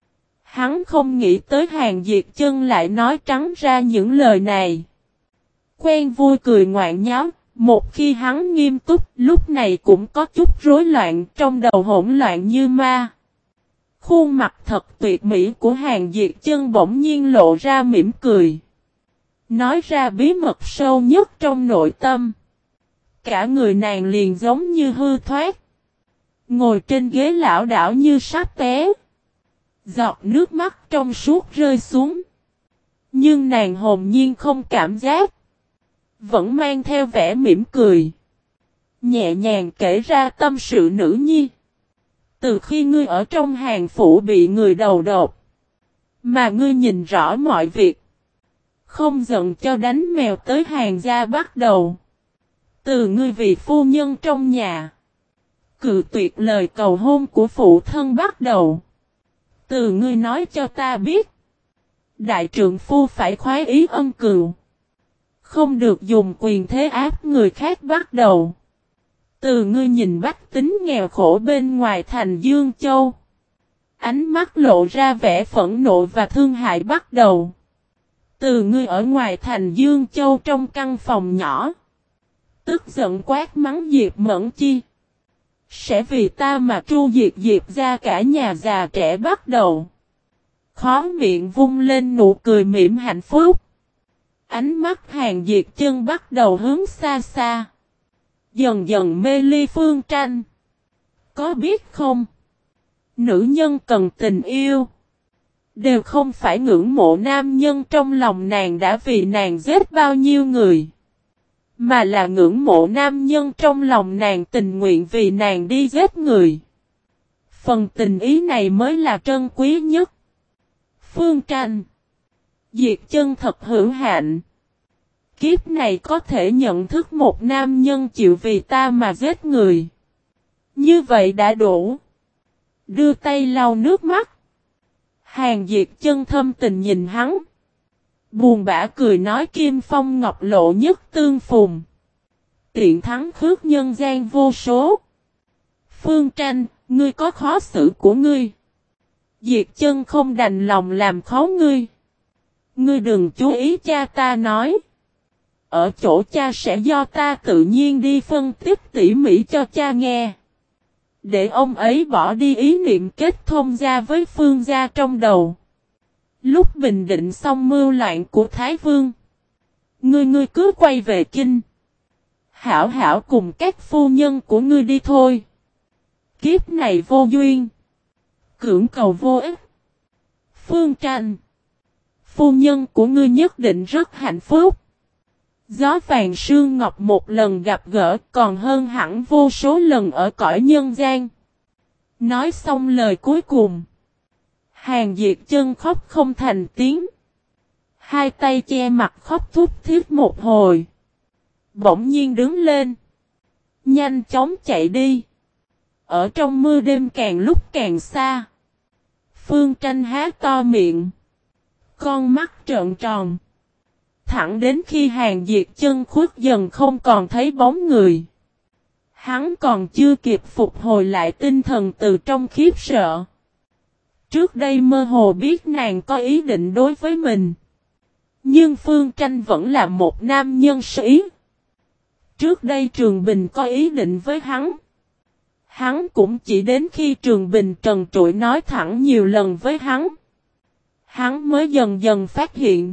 Speaker 1: Hắn không nghĩ tới Hàng Diệt Chân lại nói trắng ra những lời này. Quen vui cười ngoạn nháo, Một khi hắn nghiêm túc, lúc này cũng có chút rối loạn, trong đầu hỗn loạn như ma. Khuôn mặt thật tuyệt mỹ của Hàn Diệt Chân bỗng nhiên lộ ra mỉm cười. Nói ra bí mật sâu nhất trong nội tâm. Cả người nàng liền giống như hư thoát. Ngồi trên ghế lảo đảo như sắp té. Giọt nước mắt trong suốt rơi xuống. Nhưng nàng hồn nhiên không cảm giác. Vẫn mang theo vẻ mỉm cười. Nhẹ nhàng kể ra tâm sự nữ nhi. Từ khi ngươi ở trong hàng phủ bị người đầu độc. Mà ngươi nhìn rõ mọi việc. Không giận cho đánh mèo tới hàng gia bắt đầu. Từ ngươi vì phu nhân trong nhà. Cự tuyệt lời cầu hôn của phụ thân bắt đầu. Từ ngươi nói cho ta biết. Đại trượng phu phải khoái ý ân cừu. Không được dùng quyền thế áp người khác bắt đầu. Từ ngươi nhìn bách tính nghèo khổ bên ngoài thành Dương Châu. Ánh mắt lộ ra vẻ phẫn nộ và thương hại bắt đầu. Từ ngươi ở ngoài thành Dương Châu trong căn phòng nhỏ. Tức giận quát mắng Diệp Mẫn Chi. Sẽ vì ta mà tru diệt Diệp ra cả nhà già trẻ bắt đầu. Khó miệng vung lên nụ cười mỉm hạnh phúc. Ánh mắt Hàn Diệt Chân bắt đầu hướng xa xa. Dần dần mê ly Phương Tranh. Có biết không? Nữ nhân cần tình yêu. Đều không phải ngưỡng mộ nam nhân trong lòng nàng đã vì nàng giết bao nhiêu người. Mà là ngưỡng mộ nam nhân trong lòng nàng tình nguyện vì nàng đi giết người. Phần tình ý này mới là trân quý nhất. Phương Tranh. Diệt Chân thật hữu hạn. Kiếp này có thể nhận thức một nam nhân chịu vì ta mà giết người. Như vậy đã đủ. Đưa tay lau nước mắt. Hàn Diệt Chân thâm tình nhìn hắn. Buồn bã cười nói kim phong ngọc lộ nhất tương phùng. Tiện thắng khước nhân gian vô số. Phương Tranh, ngươi có khó xử của ngươi. Diệt Chân không đành lòng làm khó ngươi. Ngươi đừng chú ý cha ta nói. Ở chỗ cha sẽ do ta tự nhiên đi phân tích tỉ mỉ cho cha nghe. Để ông ấy bỏ đi ý niệm kết thông gia với Phương gia trong đầu. Lúc bình định xong mưu loạn của Thái Vương. Ngươi cứ quay về kinh. Hảo hảo cùng các phu nhân của ngươi đi thôi. Kiếp này vô duyên. Cưỡng cầu vô ích. Phương Tranh. Phu nhân của ngươi nhất định rất hạnh phúc. Gió vàng sương ngọc một lần gặp gỡ còn hơn hẳn vô số lần ở cõi nhân gian. Nói xong lời cuối cùng. Hàn Diệt Chân khóc không thành tiếng. Hai tay che mặt khóc thút thít một hồi. Bỗng nhiên đứng lên. Nhanh chóng chạy đi. Ở trong mưa đêm càng lúc càng xa. Phương Tranh há to miệng. Con mắt trợn tròn. Thẳng đến khi Hàn Diệt Chân khuất dần không còn thấy bóng người. Hắn còn chưa kịp phục hồi lại tinh thần từ trong khiếp sợ. Trước đây mơ hồ biết nàng có ý định đối với mình. Nhưng Phương Tranh vẫn là một nam nhân sĩ. Trước đây Trường Bình có ý định với hắn. Hắn cũng chỉ đến khi Trường Bình trần trụi nói thẳng nhiều lần với hắn. Hắn mới dần dần phát hiện.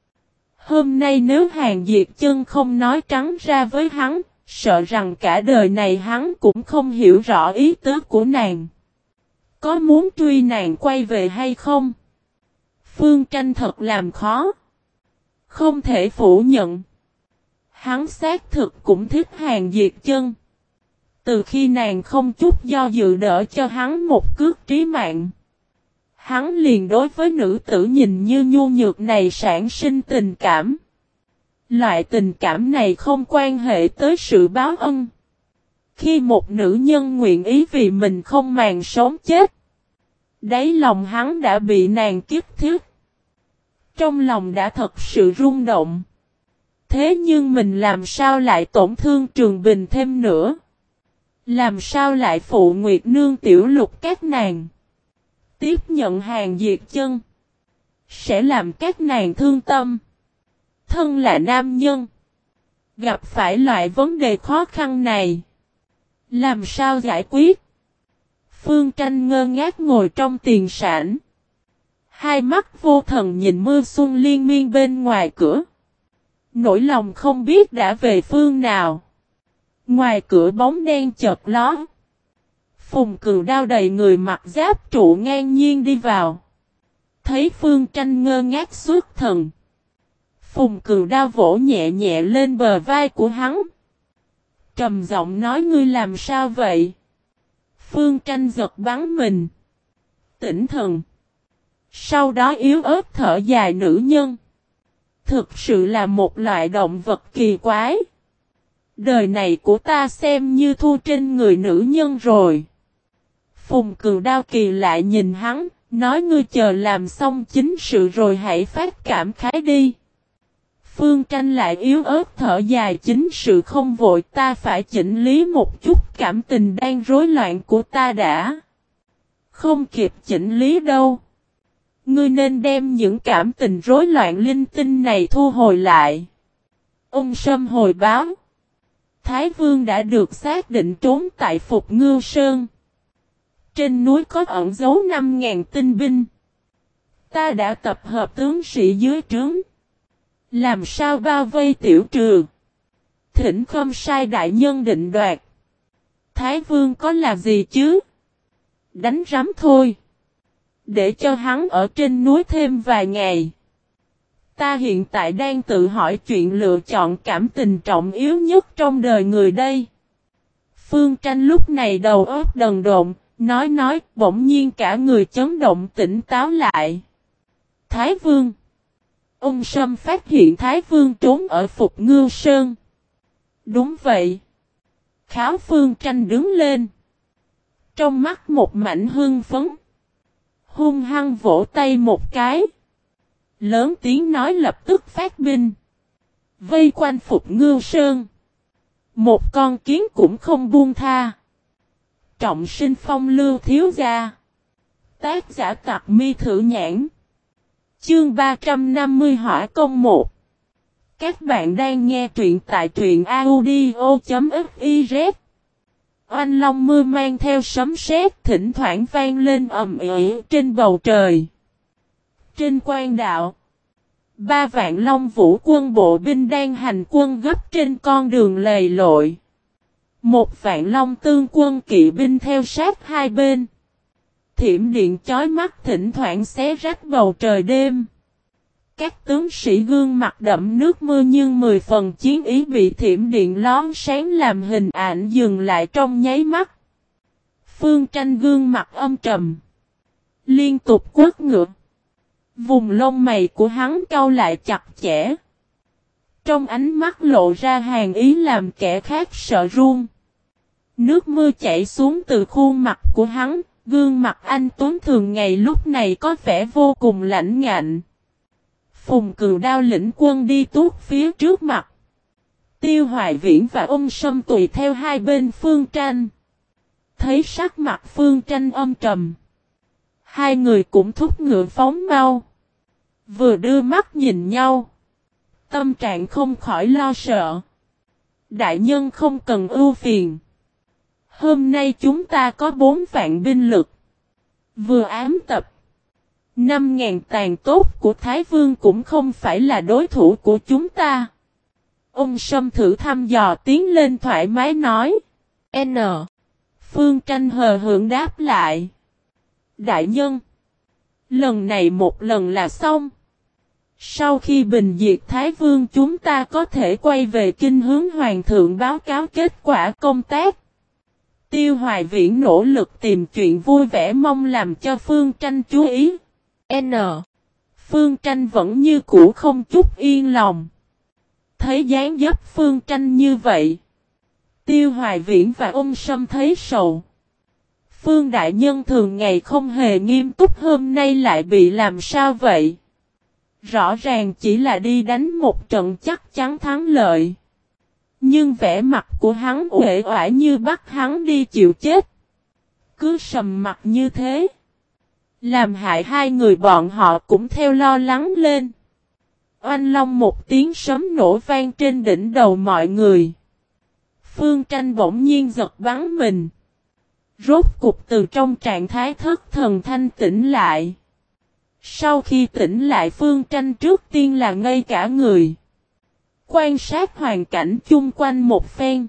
Speaker 1: Hôm nay nếu Hàn Diệt Chân không nói trắng ra với hắn, sợ rằng cả đời này hắn cũng không hiểu rõ ý tứ của nàng. Có muốn truy nàng quay về hay không? Phương Tranh thật làm khó. Không thể phủ nhận. Hắn xác thực cũng thích Hàn Diệt Chân. Từ khi nàng không chút do dự đỡ cho hắn một cước trí mạng. Hắn liền đối với nữ tử nhìn như nhu nhược này sản sinh tình cảm. Loại tình cảm này không quan hệ tới sự báo ân. Khi một nữ nhân nguyện ý vì mình không màng sống chết. Đáy lòng hắn đã bị nàng kiếp thiết. Trong lòng đã thật sự rung động. Thế nhưng mình làm sao lại tổn thương Trường Bình thêm nữa? Làm sao lại phụ Nguyệt Nương tiểu lục các nàng? Tiếp nhận Hàn Diệt Chân. Sẽ làm các nàng thương tâm. Thân là nam nhân. Gặp phải loại vấn đề khó khăn này, làm sao giải quyết? Phương Tranh ngơ ngác ngồi trong tiền sảnh. Hai mắt vô thần nhìn mưa xuân liên miên bên ngoài cửa. Nỗi lòng không biết đã về phương nào. Ngoài cửa bóng đen chợt lóe. Phùng Cừu Đao đầy người mặc giáp trụ ngang nhiên đi vào. Thấy Phương Tranh ngơ ngác xuất thần. Phùng Cừu Đao vỗ nhẹ nhẹ lên bờ vai của hắn. Trầm giọng nói ngươi làm sao vậy? Phương Tranh giật bắn mình. Tỉnh thần. Sau đó yếu ớt thở dài nữ nhân. Thực sự là một loại động vật kỳ quái. Đời này của ta xem như thua trên người nữ nhân rồi. Phùng Cừu Đao kỳ lại nhìn hắn, nói ngươi chờ làm xong chính sự rồi hãy phát cảm khái đi. Phương Tranh lại yếu ớt thở dài chính sự không vội ta phải chỉnh lý một chút cảm tình đang rối loạn của ta đã. Không kịp chỉnh lý đâu. Ngươi nên đem những cảm tình rối loạn linh tinh này thu hồi lại. Ông Sâm hồi báo. Thái Vương đã được xác định trốn tại Phục Ngưu Sơn. Trên núi có ẩn giấu 5.000 tinh binh. Ta đã tập hợp tướng sĩ dưới trướng. Làm sao bao vây tiểu trừ. Thỉnh Khâm Sai đại nhân định đoạt. Thái Vương có làm gì chứ? Đánh rắm thôi. Để cho hắn ở trên núi thêm vài ngày. Ta hiện tại đang tự hỏi chuyện lựa chọn cảm tình trọng yếu nhất trong đời người đây. Phương Tranh lúc này đầu óc đần độn, nói bỗng nhiên cả người chấn động tỉnh táo lại. Thái Vương. Ông Sâm phát hiện Thái Vương trốn ở Phục Ngưu Sơn. Đúng vậy. Kháo Phương Tranh đứng lên. Trong mắt một mảnh hưng phấn. Hung hăng vỗ tay một cái. Lớn tiếng nói lập tức phát binh. Vây quanh Phục Ngưu Sơn. Một con kiến cũng không buông tha. Trọng sinh phong lưu thiếu gia. Tác giả Tặc Mi Thử Nhãn. Chương 350 Hỏa Công 1. Các bạn đang nghe truyện tại truyện audio.fiz. Oanh long mưa mang theo sấm sét thỉnh thoảng vang lên ầm ĩ trên bầu trời. Trên quan đạo, 3 vạn Long Vũ quân bộ binh đang hành quân gấp trên con đường lầy lội. 1 vạn Long tương quân kỵ binh theo sát hai bên. Thiểm điện chói mắt thỉnh thoảng xé rách bầu trời đêm. Các tướng sĩ gương mặt đẫm nước mưa nhưng 10 phần chiến ý bị thiểm điện lón sáng làm hình ảnh dừng lại trong nháy mắt. Phương Tranh gương mặt âm trầm. Liên tục quất ngựa. Vùng lông mày của hắn cau lại chặt chẽ. Trong ánh mắt lộ ra hàn ý làm kẻ khác sợ run. Nước mưa chảy xuống từ khuôn mặt của hắn, gương mặt anh tuấn thường ngày lúc này có vẻ vô cùng lãnh ngạnh. Phùng Cừu Đao lĩnh quân đi tuốt phía trước mặt. Tiêu Hoài Viễn và Ông Sâm tùy theo hai bên Phương Tranh. Thấy sắc mặt Phương Tranh âm trầm. Hai người cũng thúc ngựa phóng mau. Vừa đưa mắt nhìn nhau. Tâm trạng không khỏi lo sợ. Đại nhân không cần ưu phiền. Hôm nay chúng ta có 4 vạn binh lực. Vừa ám tập. 5.000 tàn tốt của Thái Vương cũng không phải là đối thủ của chúng ta. Ông Sâm thử thăm dò tiến lên thoải mái nói. N. Phương Tranh hờ hững đáp lại. Đại nhân. Lần này một lần là xong. Sau khi bình diệt Thái Vương chúng ta có thể quay về kinh hướng Hoàng thượng báo cáo kết quả công tác. Tiêu Hoài Viễn nỗ lực tìm chuyện vui vẻ mong làm cho Phương Tranh chú ý. N. Phương Tranh vẫn như cũ không chút yên lòng. Thấy dáng dấp Phương Tranh như vậy. Tiêu Hoài Viễn và ông Sâm thấy sầu. Phương Đại Nhân thường ngày không hề nghiêm túc hôm nay lại bị làm sao vậy? Rõ ràng chỉ là đi đánh một trận chắc chắn thắng lợi. Nhưng vẻ mặt của hắn uể oải như bắt hắn đi chịu chết. Cứ sầm mặt như thế. Làm hại hai người bọn họ cũng theo lo lắng lên. Oanh long một tiếng sấm nổ vang trên đỉnh đầu mọi người. Phương Tranh bỗng nhiên giật bắn mình. Rốt cục từ trong trạng thái thất thần thanh tỉnh lại. Sau khi tỉnh lại Phương Tranh trước tiên là ngây cả người. Quan sát hoàn cảnh chung quanh một phen.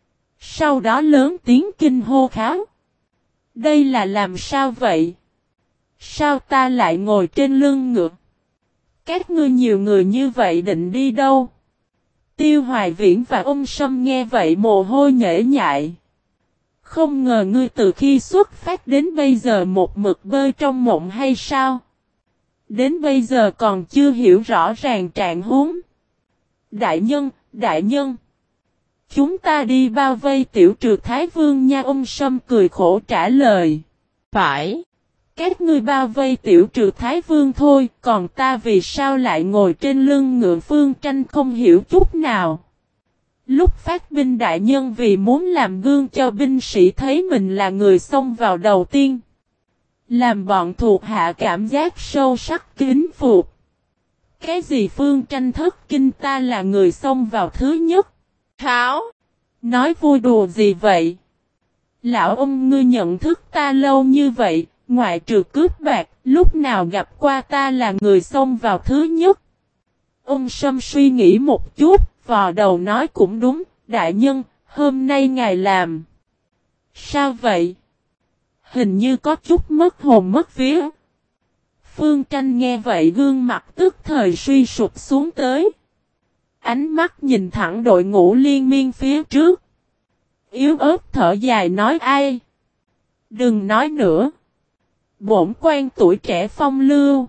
Speaker 1: Sau đó lớn tiếng kinh hô kháo. Đây là làm sao vậy? Sao ta lại ngồi trên lưng ngựa? Các ngươi nhiều người như vậy định đi đâu? Tiêu Hoài Viễn và ông Sâm nghe vậy mồ hôi nhễ nhại. Không ngờ ngươi từ khi xuất phát đến bây giờ một mực bơi trong mộng hay sao? Đến bây giờ còn chưa hiểu rõ ràng trạng huống. Đại nhân. Chúng ta đi bao vây Tiểu Trược Thái Vương nha, ông Sâm cười khổ trả lời. Phải. Các ngươi bao vây Tiểu Trược Thái Vương thôi, còn ta vì sao lại ngồi trên lưng ngựa? Phương Tranh không hiểu chút nào. Lúc phát binh đại nhân vì muốn làm gương cho binh sĩ thấy mình là người xông vào đầu tiên. Làm bọn thuộc hạ cảm giác sâu sắc kính phục. Cái gì Phương Tranh thất kinh, ta là người xông vào thứ nhất? Tháo! Nói vui đùa gì vậy? Lão ông ngươi nhận thức ta lâu như vậy, ngoại trừ cướp bạc, lúc nào gặp qua ta là người xông vào thứ nhất? Ông Sâm suy nghĩ một chút, vò đầu nói cũng đúng, đại nhân, hôm nay ngài làm. Sao vậy? Hình như có chút mất hồn mất vía. Phương Tranh nghe vậy gương mặt tức thời suy sụp xuống tới. Ánh mắt nhìn thẳng đội ngũ liên miên phía trước. Yếu ớt thở dài nói ai? Đừng nói nữa. Bổn quan tuổi trẻ phong lưu.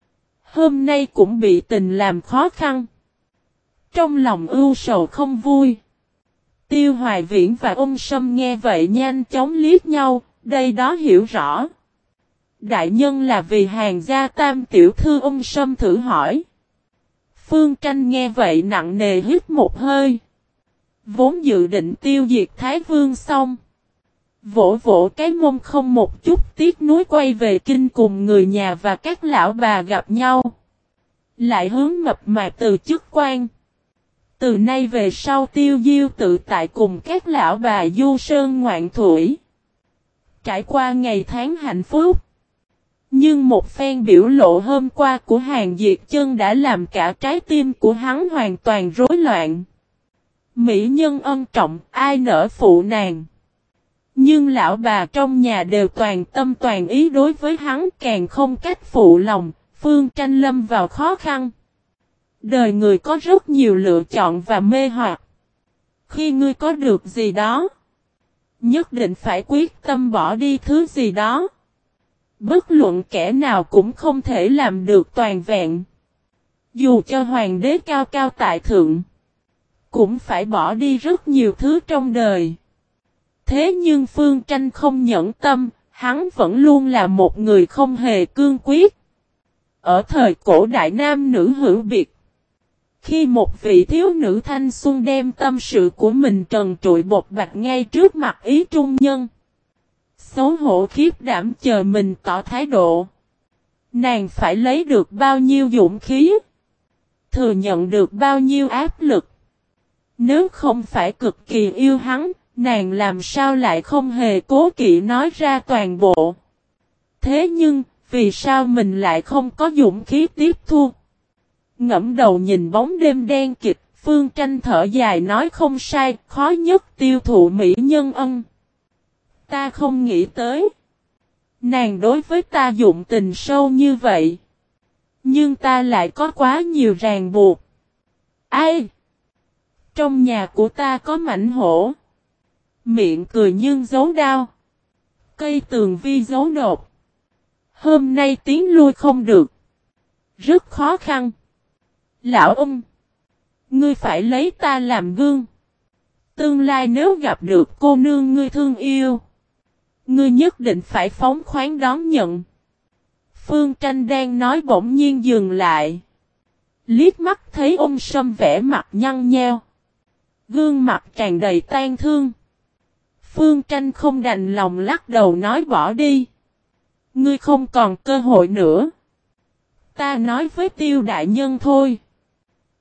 Speaker 1: Hôm nay cũng bị tình làm khó khăn. Trong lòng ưu sầu không vui. Tiêu Hoài Viễn và ông Sâm nghe vậy nhanh chóng liếc nhau, đây đó hiểu rõ. Đại nhân là vì hàng gia tam tiểu thư, ông Sâm thử hỏi. Phương Tranh nghe vậy nặng nề hít một hơi. Vốn dự định tiêu diệt Thái Vương xong. Vỗ vỗ cái mông không một chút tiếc nuối quay về kinh cùng người nhà và các lão bà gặp nhau. Lại hướng mập mạp từ chức quan. Từ nay về sau Tiêu Diêu tự tại cùng các lão bà du sơn ngoạn thủy. Trải qua ngày tháng hạnh phúc. Nhưng một phen biểu lộ hôm qua của Hàn Diệt Chân đã làm cả trái tim của hắn hoàn toàn rối loạn. Mỹ nhân ân trọng, ai nỡ phụ nàng. Nhưng lão bà trong nhà đều toàn tâm toàn ý đối với hắn, càng không cách phụ lòng, Phương Tranh lâm vào khó khăn. Đời người có rất nhiều lựa chọn và mê hoặc. Khi ngươi có được gì đó, nhất định phải quyết tâm bỏ đi thứ gì đó. Bất luận kẻ nào cũng không thể làm được toàn vẹn. Dù cho hoàng đế cao cao tại thượng, cũng phải bỏ đi rất nhiều thứ trong đời. Thế nhưng Phương Tranh không nhẫn tâm, hắn vẫn luôn là một người không hề cương quyết. Ở thời cổ đại nam nữ hữu biệt, khi một vị thiếu nữ thanh xuân đem tâm sự của mình trần trụi bộc bạch ngay trước mặt ý trung nhân, xấu hổ khiếp đảm chờ mình tỏ thái độ, nàng phải lấy được bao nhiêu dũng khí, thừa nhận được bao nhiêu áp lực. Nếu không phải cực kỳ yêu hắn, nàng làm sao lại không hề cố kỵ nói ra toàn bộ. Thế nhưng, vì sao mình lại không có dũng khí tiếp thu? Ngẫm đầu nhìn bóng đêm đen kịt, Phương Tranh thở dài nói không sai, khó nhất tiêu thụ mỹ nhân ân. Ta không nghĩ tới. Nàng đối với ta dụng tình sâu như vậy. Nhưng ta lại có quá nhiều ràng buộc. Ai? Trong nhà của ta có mảnh hổ. Miệng cười nhưng giấu đau. Cây tường vi giấu đột. Hôm nay tiến lui không được. Rất khó khăn. Lão ông, ngươi phải lấy ta làm gương. Tương lai nếu gặp được cô nương ngươi thương yêu, ngươi nhất định phải phóng khoáng đón nhận. Phương Tranh đang nói bỗng nhiên dừng lại. Liếc mắt thấy ông Sâm vẻ mặt nhăn nheo. Gương mặt tràn đầy tang thương. Phương Tranh không đành lòng lắc đầu nói bỏ đi. Ngươi không còn cơ hội nữa. Ta nói với Tiêu đại nhân thôi.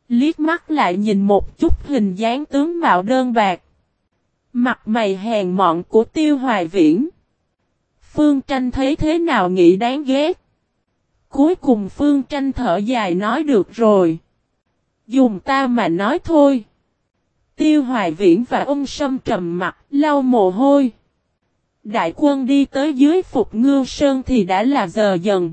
Speaker 1: Liếc mắt lại nhìn một chút hình dáng tướng mạo đơn bạc. Mặt mày hèn mọn của Tiêu Hoài Viễn. Phương Tranh thấy thế nào nghĩ đáng ghét. Cuối cùng Phương Tranh thở dài nói được rồi. Dùng ta mà nói thôi. Tiêu Hoài Viễn và ông Sâm trầm mặt, lau mồ hôi. Đại quân đi tới dưới Phục Ngưu Sơn thì đã là giờ dần.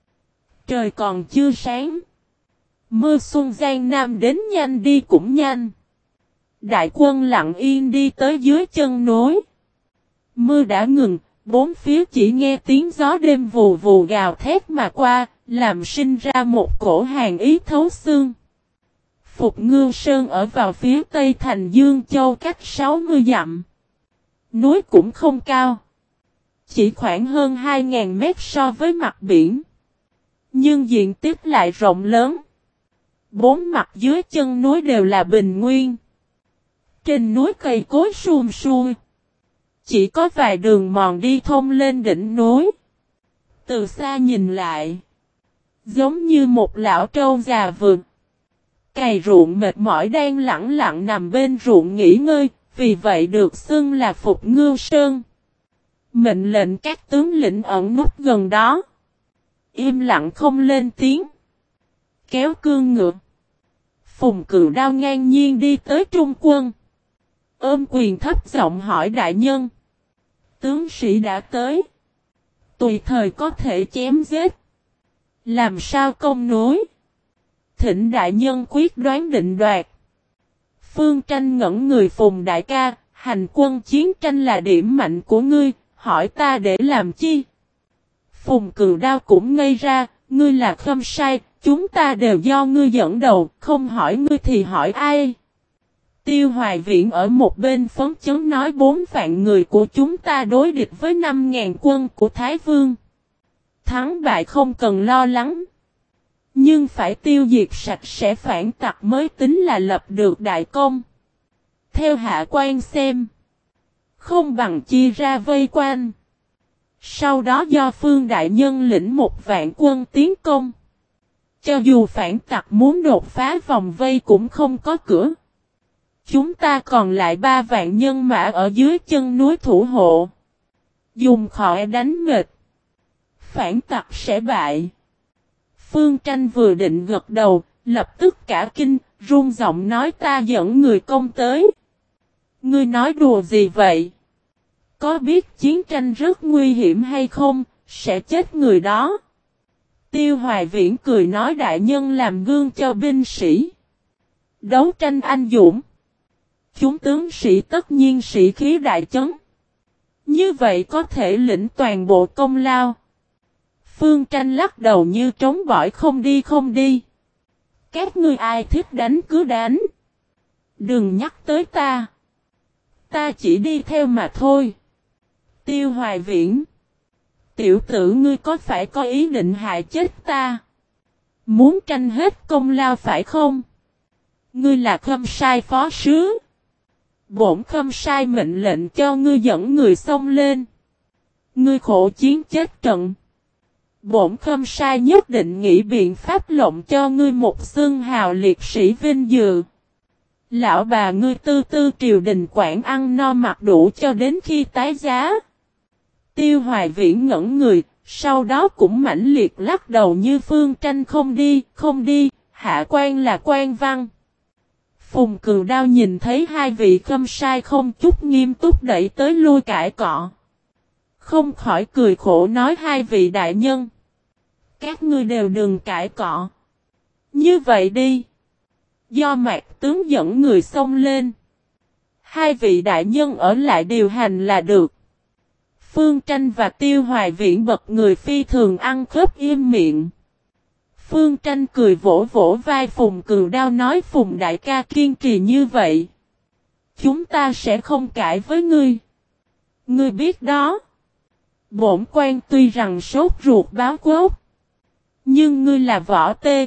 Speaker 1: Trời còn chưa sáng. Mưa xuân Giang Nam đến nhanh đi cũng nhanh. Đại quân lặng yên đi tới dưới chân núi. Mưa đã ngừng, bốn phía chỉ nghe tiếng gió đêm vù vù gào thét mà qua, làm sinh ra một cổ hàn ý thấu xương. Phục Ngưu Sơn ở vào phía tây thành Dương Châu cách 60 dặm. Núi cũng không cao. Chỉ khoảng hơn 2.000 mét so với mặt biển. Nhưng diện tích lại rộng lớn. Bốn mặt dưới chân núi đều là bình nguyên. Trên núi cây cối sum xuôi. Chỉ có vài đường mòn đi thông lên đỉnh núi. Từ xa nhìn lại. Giống như một lão trâu già vườn. Cày ruộng mệt mỏi đang lẳng lặng nằm bên ruộng nghỉ ngơi. Vì vậy được xưng là Phục Ngưu Sơn. Mệnh lệnh các tướng lĩnh ẩn nút gần đó. Im lặng không lên tiếng. Kéo cương ngựa. Phùng Cự Đao ngang nhiên đi tới trung quân. Ôm quyền thấp giọng hỏi đại nhân. Tướng sĩ đã tới. Tùy thời có thể chém giết. Làm sao công núi. Thỉnh đại nhân quyết đoán định đoạt. Phương Tranh ngẩn người Phùng đại ca. Hành quân chiến tranh là điểm mạnh của ngươi. Hỏi ta để làm chi? Phùng Cự Đao cũng ngây ra. Ngươi là Khâm Sai. Chúng ta đều do ngươi dẫn đầu. Không hỏi ngươi thì hỏi ai? Tiêu Hoài Viễn ở một bên phấn chấn nói 4 vạn người của chúng ta đối địch với 5.000 quân của Thái Vương. Thắng bại không cần lo lắng. Nhưng phải tiêu diệt sạch sẽ phản tặc mới tính là lập được đại công. Theo hạ quan xem. Không bằng chia ra vây quanh. Sau đó do Phương Đại Nhân lĩnh 1 vạn quân tiến công. Cho dù phản tặc muốn đột phá vòng vây cũng không có cửa. Chúng ta còn lại 3 vạn nhân mã ở dưới chân núi thủ hộ. Dùng khỏe đánh mệt. Phản tặc sẽ bại. Phương Tranh vừa định gật đầu, lập tức cả kinh, run giọng nói ta dẫn người công tới. Ngươi nói đùa gì vậy? Có biết chiến tranh rất nguy hiểm hay không, sẽ chết người đó. Tiêu Hoài Viễn cười nói đại nhân làm gương cho binh sĩ. Đấu tranh anh dũng. Chúng tướng sĩ tất nhiên sĩ khí đại chấn. Như vậy có thể lĩnh toàn bộ công lao. Phương Tranh lắc đầu như trống bỏi không đi không đi. Các ngươi ai thích đánh cứ đánh. Đừng nhắc tới ta. Ta chỉ đi theo mà thôi. Tiêu Hoài Viễn. Tiểu tử ngươi có phải có ý định hại chết ta? Muốn tranh hết công lao phải không? Ngươi là Khâm Sai phó sứ. Bổn Khâm Sai mệnh lệnh cho ngươi dẫn người xông lên. Ngươi khổ chiến chết trận. Bổn Khâm Sai nhất định nghĩ biện pháp lộng cho ngươi một xưng hào liệt sĩ vinh dự. Lão bà ngươi tư tư triều đình quản ăn no mặc đủ cho đến khi tái giá. Tiêu Hoài Viễn ngẩn người, sau đó cũng mãnh liệt lắc đầu như Phương Tranh không đi, không đi, hạ quan là quan văn. Phùng Cự Đao nhìn thấy hai vị Khâm Sai không chút nghiêm túc đẩy tới lui cãi cọ. Không khỏi cười khổ nói hai vị đại nhân. Các ngươi đều đừng cãi cọ. Như vậy đi. Do Mạc tướng dẫn người xông lên. Hai vị đại nhân ở lại điều hành là được. Phương Tranh và Tiêu Hoài Viễn bật người phi thường ăn khớp im miệng. Phương Tranh cười vỗ vỗ vai Phùng Cự Đao nói Phùng đại ca kiên trì như vậy. Chúng ta sẽ không cãi với ngươi. Ngươi biết đó. Bổn quan tuy rằng sốt ruột báo quốc. Nhưng ngươi là võ tê.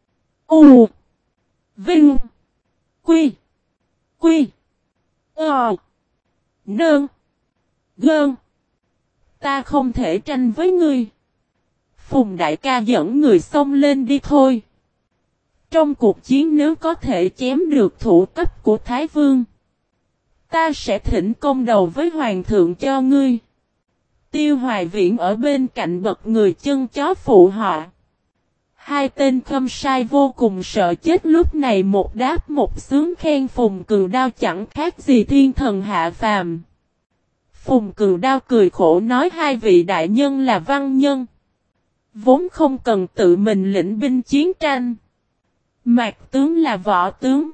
Speaker 1: U. Vinh. Quy. Quy. Nơn. Gơn. Ta không thể tranh với ngươi. Phùng đại ca dẫn người xông lên đi thôi. Trong cuộc chiến nếu có thể chém được thủ cấp của Thái Vương, ta sẽ thỉnh công đầu với Hoàng thượng cho ngươi. Tiêu Hoài Viễn ở bên cạnh bật người chân chó phụ họ. Hai tên khâm sai vô cùng sợ chết lúc này một đáp một sướng khen Phùng Cừu Đao chẳng khác gì thiên thần hạ phàm. Phùng Cừu Đao cười khổ nói hai vị đại nhân là văn nhân, vốn không cần tự mình lĩnh binh chiến tranh. Mạc tướng là võ tướng,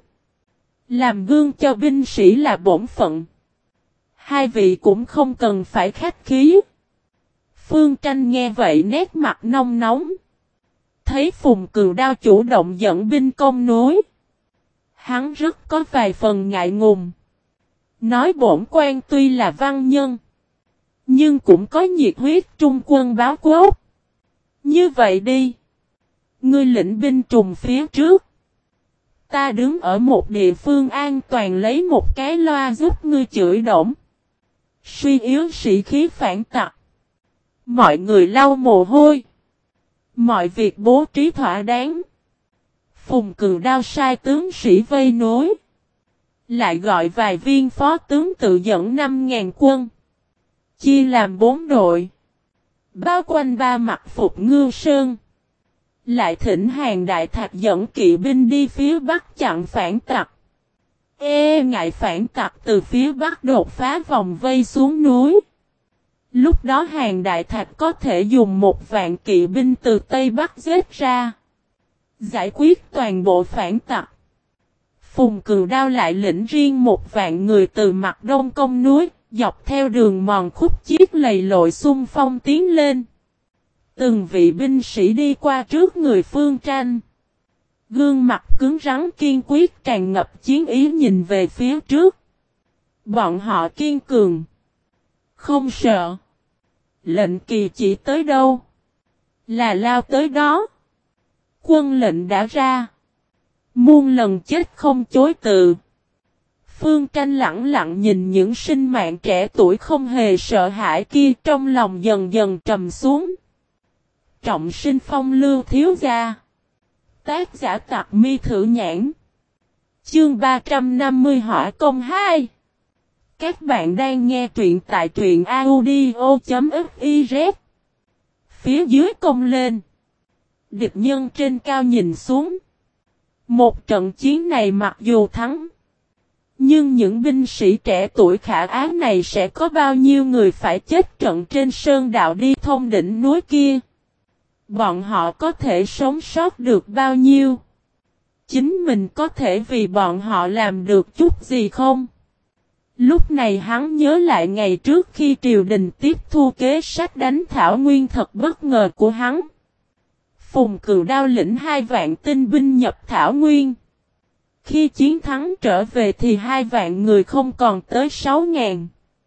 Speaker 1: làm gương cho binh sĩ là bổn phận. Hai vị cũng không cần phải khách khí. Phương Tranh nghe vậy nét mặt nong nóng. Thấy Phùng Cừu Đao chủ động dẫn binh công núi, hắn rất có vài phần ngại ngùng. Nói bổn quan tuy là văn nhân, nhưng cũng có nhiệt huyết trung quân báo quốc. Như vậy đi, ngươi lĩnh binh trùng phía trước, ta đứng ở một địa phương an toàn lấy một cái loa giúp ngươi chửi đổng, suy yếu sĩ khí phản tặc. Mọi người lau mồ hôi. Mọi việc bố trí thỏa đáng. Phùng Cừu Đao sai tướng sĩ vây nối, lại gọi vài viên phó tướng tự dẫn 5.000 quân, chia làm 4 đội, bao quanh 3 mặt phục Ngưu Sơn. Lại thỉnh Hàng Đại Thạch dẫn kỵ binh đi phía bắc chặn phản tặc. Ngại phản tặc từ phía bắc đột phá vòng vây xuống núi. Lúc đó Hàng Đại Thạch có thể dùng 1.000 kỵ binh từ Tây Bắc giết ra, giải quyết toàn bộ phản tặc. Phùng Cừu Đao lại lĩnh riêng 1.000 người từ mặt đông công núi, dọc theo đường mòn khúc chiết lầy lội xung phong tiến lên. Từng vị binh sĩ đi qua trước người Phương Tranh. Gương mặt cứng rắn kiên quyết tràn ngập chiến ý nhìn về phía trước. Bọn họ kiên cường, không sợ. Lệnh kỳ chỉ tới đâu, là lao tới đó. Quân lệnh đã ra, muôn lần chết không chối từ. Phương Tranh lặng lặng nhìn những sinh mạng trẻ tuổi không hề sợ hãi kia, trong lòng dần dần trầm xuống. Trọng Sinh Phong Lưu thiếu gia. Tác giả Tặc Mi Thử Nhãn. Chương 350 Hỏa Công 2. Các bạn đang nghe truyện tại truyện audio.fiz. Phía dưới công lên, địch nhân trên cao nhìn xuống. Một trận chiến này mặc dù thắng, nhưng những binh sĩ trẻ tuổi khả ái này sẽ có bao nhiêu người phải chết trận trên sơn đạo đi thông đỉnh núi kia? Bọn họ có thể sống sót được bao nhiêu? Chính mình có thể vì bọn họ làm được chút gì không? Lúc này hắn nhớ lại ngày trước khi triều đình tiếp thu kế sách đánh Thảo Nguyên thật bất ngờ của hắn. Phùng Cừu Đao lĩnh 2.000 tinh binh nhập Thảo Nguyên. Khi chiến thắng trở về thì 2.000 người không còn tới 6.000.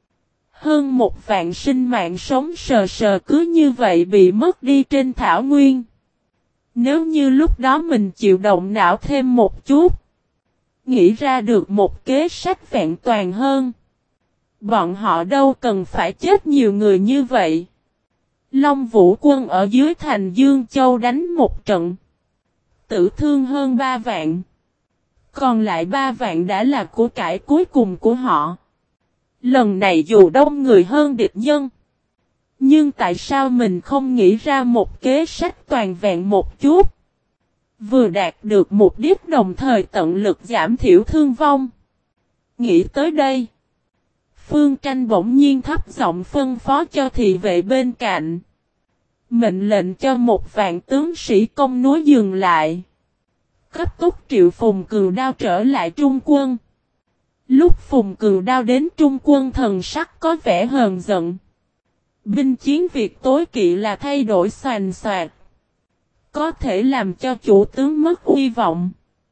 Speaker 1: Hơn 1.000 sinh mạng sống sờ sờ cứ như vậy bị mất đi trên Thảo Nguyên. Nếu như lúc đó mình chịu động não thêm một chút, nghĩ ra được một kế sách vẹn toàn hơn, bọn họ đâu cần phải chết nhiều người như vậy. Long Vũ quân ở dưới thành Dương Châu đánh một trận, tử thương hơn 3.000. Còn lại 3.000 đã là của cải cuối cùng của họ. Lần này dù đông người hơn địch nhân, nhưng tại sao mình không nghĩ ra một kế sách toàn vẹn một chút? Vừa đạt được mục đích đồng thời tận lực giảm thiểu thương vong. Nghĩ tới đây, Phương Tranh bỗng nhiên thấp giọng phân phó cho thị vệ bên cạnh. Mệnh lệnh cho 1.000 tướng sĩ công núi dừng lại. Cấp tốc triệu Phùng Cừu Đao trở lại Trung quân. Lúc Phùng Cừu Đao đến Trung quân thần sắc có vẻ hờn giận. Binh chiến việc tối kỵ là thay đổi xoành xoạc, có thể làm cho chủ tướng mất uy vọng.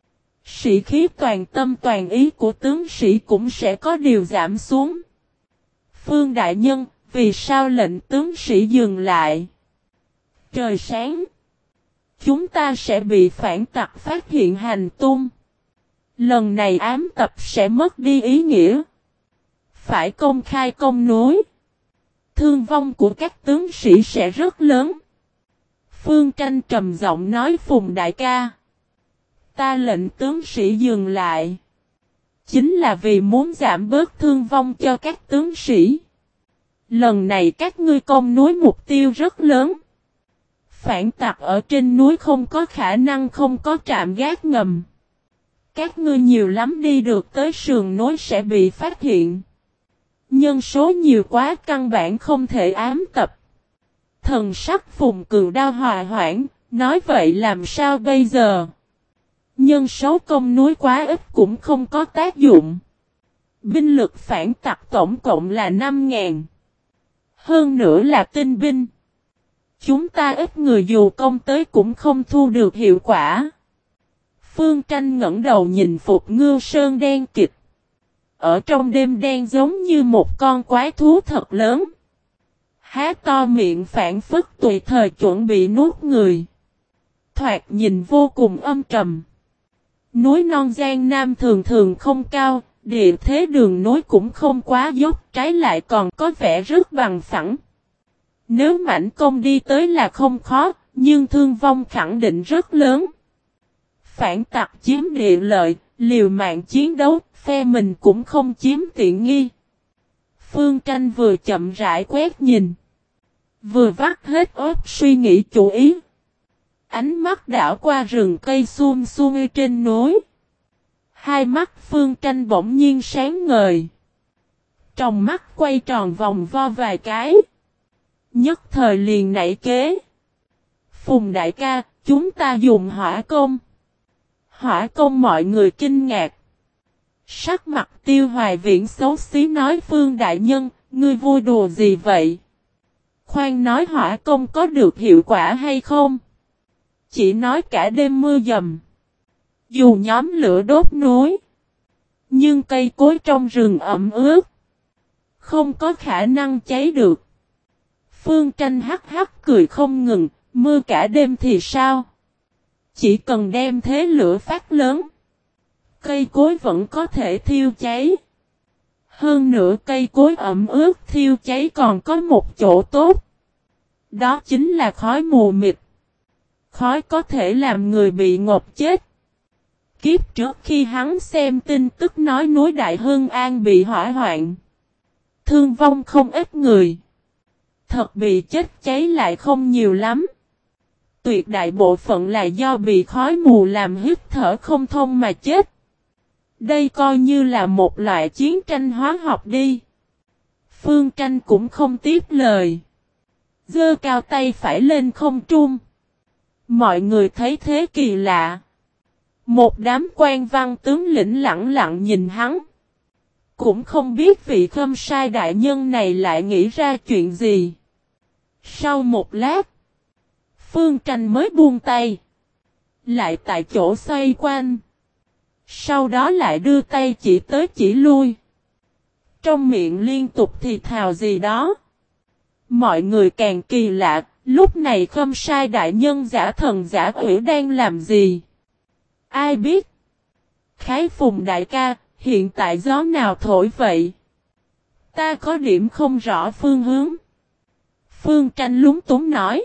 Speaker 1: Sĩ khí toàn tâm toàn ý của tướng sĩ cũng sẽ có điều giảm xuống. Phương đại nhân, vì sao lệnh tướng sĩ dừng lại? Trời sáng, chúng ta sẽ bị phản tặc phát hiện hành tung. Lần này ám tập sẽ mất đi ý nghĩa. Phải công khai công núi. Thương vong của các tướng sĩ sẽ rất lớn. Phương Tranh trầm giọng nói Phùng đại ca, Ta lệnh tướng sĩ dừng lại. Chính là vì muốn giảm bớt thương vong cho các tướng sĩ. Lần này các ngươi công núi mục tiêu rất lớn. Phản tặc ở trên núi không có khả năng không có trạm gác ngầm. Các ngươi nhiều lắm đi được tới sườn núi sẽ bị phát hiện. Nhân số nhiều quá căn bản không thể ám tập. Thần sắc Phùng Cừu Đao hòa hoãn, nói vậy làm sao bây giờ? Nhân số công núi quá ít cũng không có tác dụng. Binh lực phản tặc tổng cộng là 5.000. Hơn nữa là tinh binh. Chúng ta ít người dù công tới cũng không thu được hiệu quả. Phương Tranh ngẩng đầu nhìn Phục Ngưu Sơn đen kịt. Ở trong đêm đen giống như một con quái thú thật lớn. Há to miệng phản phất tùy thời chuẩn bị nuốt người. Thoạt nhìn vô cùng âm trầm. Núi non Giang Nam thường thường không cao, địa thế đường núi cũng không quá dốc, trái lại còn có vẻ rất bằng phẳng. Nếu mãnh công đi tới là không khó, nhưng thương vong khẳng định rất lớn. Phản tặc chiếm địa lợi, liều mạng chiến đấu, phe mình cũng không chiếm tiện nghi. Phương Tranh vừa chậm rãi quét nhìn, vừa vắt hết óc suy nghĩ chủ ý. Ánh mắt đảo qua rừng cây sum xuê trên núi. Hai mắt Phương Tranh bỗng nhiên sáng ngời. Trong mắt quay tròn vòng vo vài cái. Nhất thời liền nảy kế. Phùng đại ca, chúng ta dùng hỏa công. Hỏa công mọi người kinh ngạc. Sắc mặt Tiêu Hoài Viễn xấu xí nói Phương đại nhân, ngươi vui đùa gì vậy? Khoan nói hỏa công có được hiệu quả hay không? Chỉ nói cả đêm mưa dầm. Dù nhóm lửa đốt núi. Nhưng cây cối trong rừng ẩm ướt. Không có khả năng cháy được. Phương Tranh hắc hắc cười không ngừng. Mưa cả đêm thì sao? Chỉ cần đem thế lửa phát lớn. Cây cối vẫn có thể thiêu cháy. Hơn nữa cây cối ẩm ướt thiêu cháy còn có một chỗ tốt. Đó chính là khói mù mịt. Khói có thể làm người bị ngộp chết. Kiếp trước khi hắn xem tin tức nói núi Đại Hưng An bị hỏa hoạn. Thương vong không ít người. Thật bị chết cháy lại không nhiều lắm. Tuyệt đại bộ phận là do bị khói mù làm hít thở không thông mà chết. Đây coi như là một loại chiến tranh hóa học đi. Phương Tranh cũng không tiếp lời. Giơ cao tay phải lên không trung. Mọi người thấy thế kỳ lạ. Một đám quan văn tướng lĩnh lặng lặng nhìn hắn. Cũng không biết vị Khâm Sai đại nhân này lại nghĩ ra chuyện gì. Sau một lát, Phương Tranh mới buông tay. Lại tại chỗ xoay quanh. Sau đó lại đưa tay chỉ tới chỉ lui. Trong miệng liên tục thì thào gì đó. Mọi người càng kỳ lạ, lúc này Khâm Sai đại nhân giả thần giả quỷ đang làm gì? Ai biết? Khái Phùng đại ca, hiện tại gió nào thổi vậy? Ta có điểm không rõ phương hướng. Phương Tranh lúng túng nói.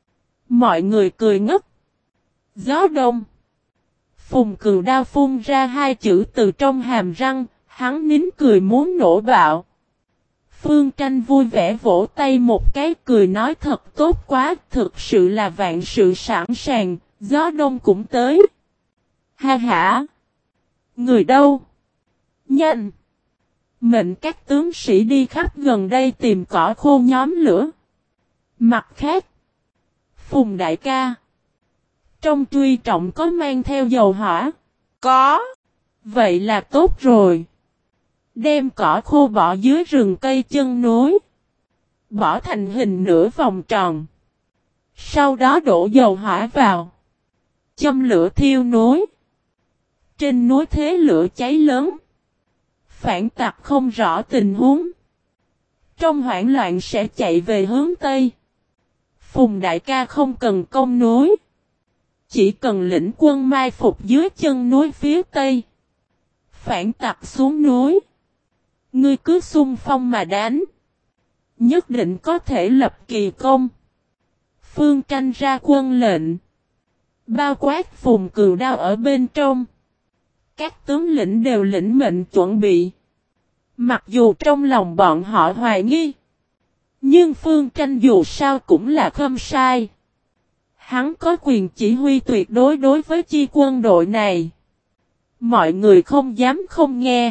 Speaker 1: Mọi người cười ngất. Gió đông. Phùng Cừu Đao phun ra hai chữ từ trong hàm răng, hắn nín cười muốn nổ bạo. Phương Tranh vui vẻ vỗ tay một cái cười nói thật tốt quá, thực sự là vạn sự sẵn sàng, gió đông cũng tới. Ha ha! Người đâu? Nhanh! Mệnh các tướng sĩ đi khắp gần đây tìm cỏ khô nhóm lửa. Mặt khác, Phùng đại ca, trong truy trọng có mang theo dầu hỏa? Có! Vậy là tốt rồi. Đem cỏ khô bỏ dưới rừng cây chân núi. Bỏ thành hình nửa vòng tròn. Sau đó đổ dầu hỏa vào. Châm lửa thiêu núi. Trên núi thế lửa cháy lớn. Phản tặc không rõ tình huống. Trong hoảng loạn sẽ chạy về hướng Tây. Phùng đại ca không cần công núi. Chỉ cần lĩnh quân mai phục dưới chân núi phía Tây. Phản tặc xuống núi. Ngươi cứ xung phong mà đánh. Nhất định có thể lập kỳ công. Phương Tranh ra quân lệnh. bao quát Phùng Cừu Đao ở bên trong. Các tướng lĩnh đều lĩnh mệnh chuẩn bị. Mặc dù trong lòng bọn họ hoài nghi, nhưng Phương Tranh dù sao cũng là Khâm Sai. Hắn có quyền chỉ huy tuyệt đối đối với chi quân đội này. Mọi người không dám không nghe.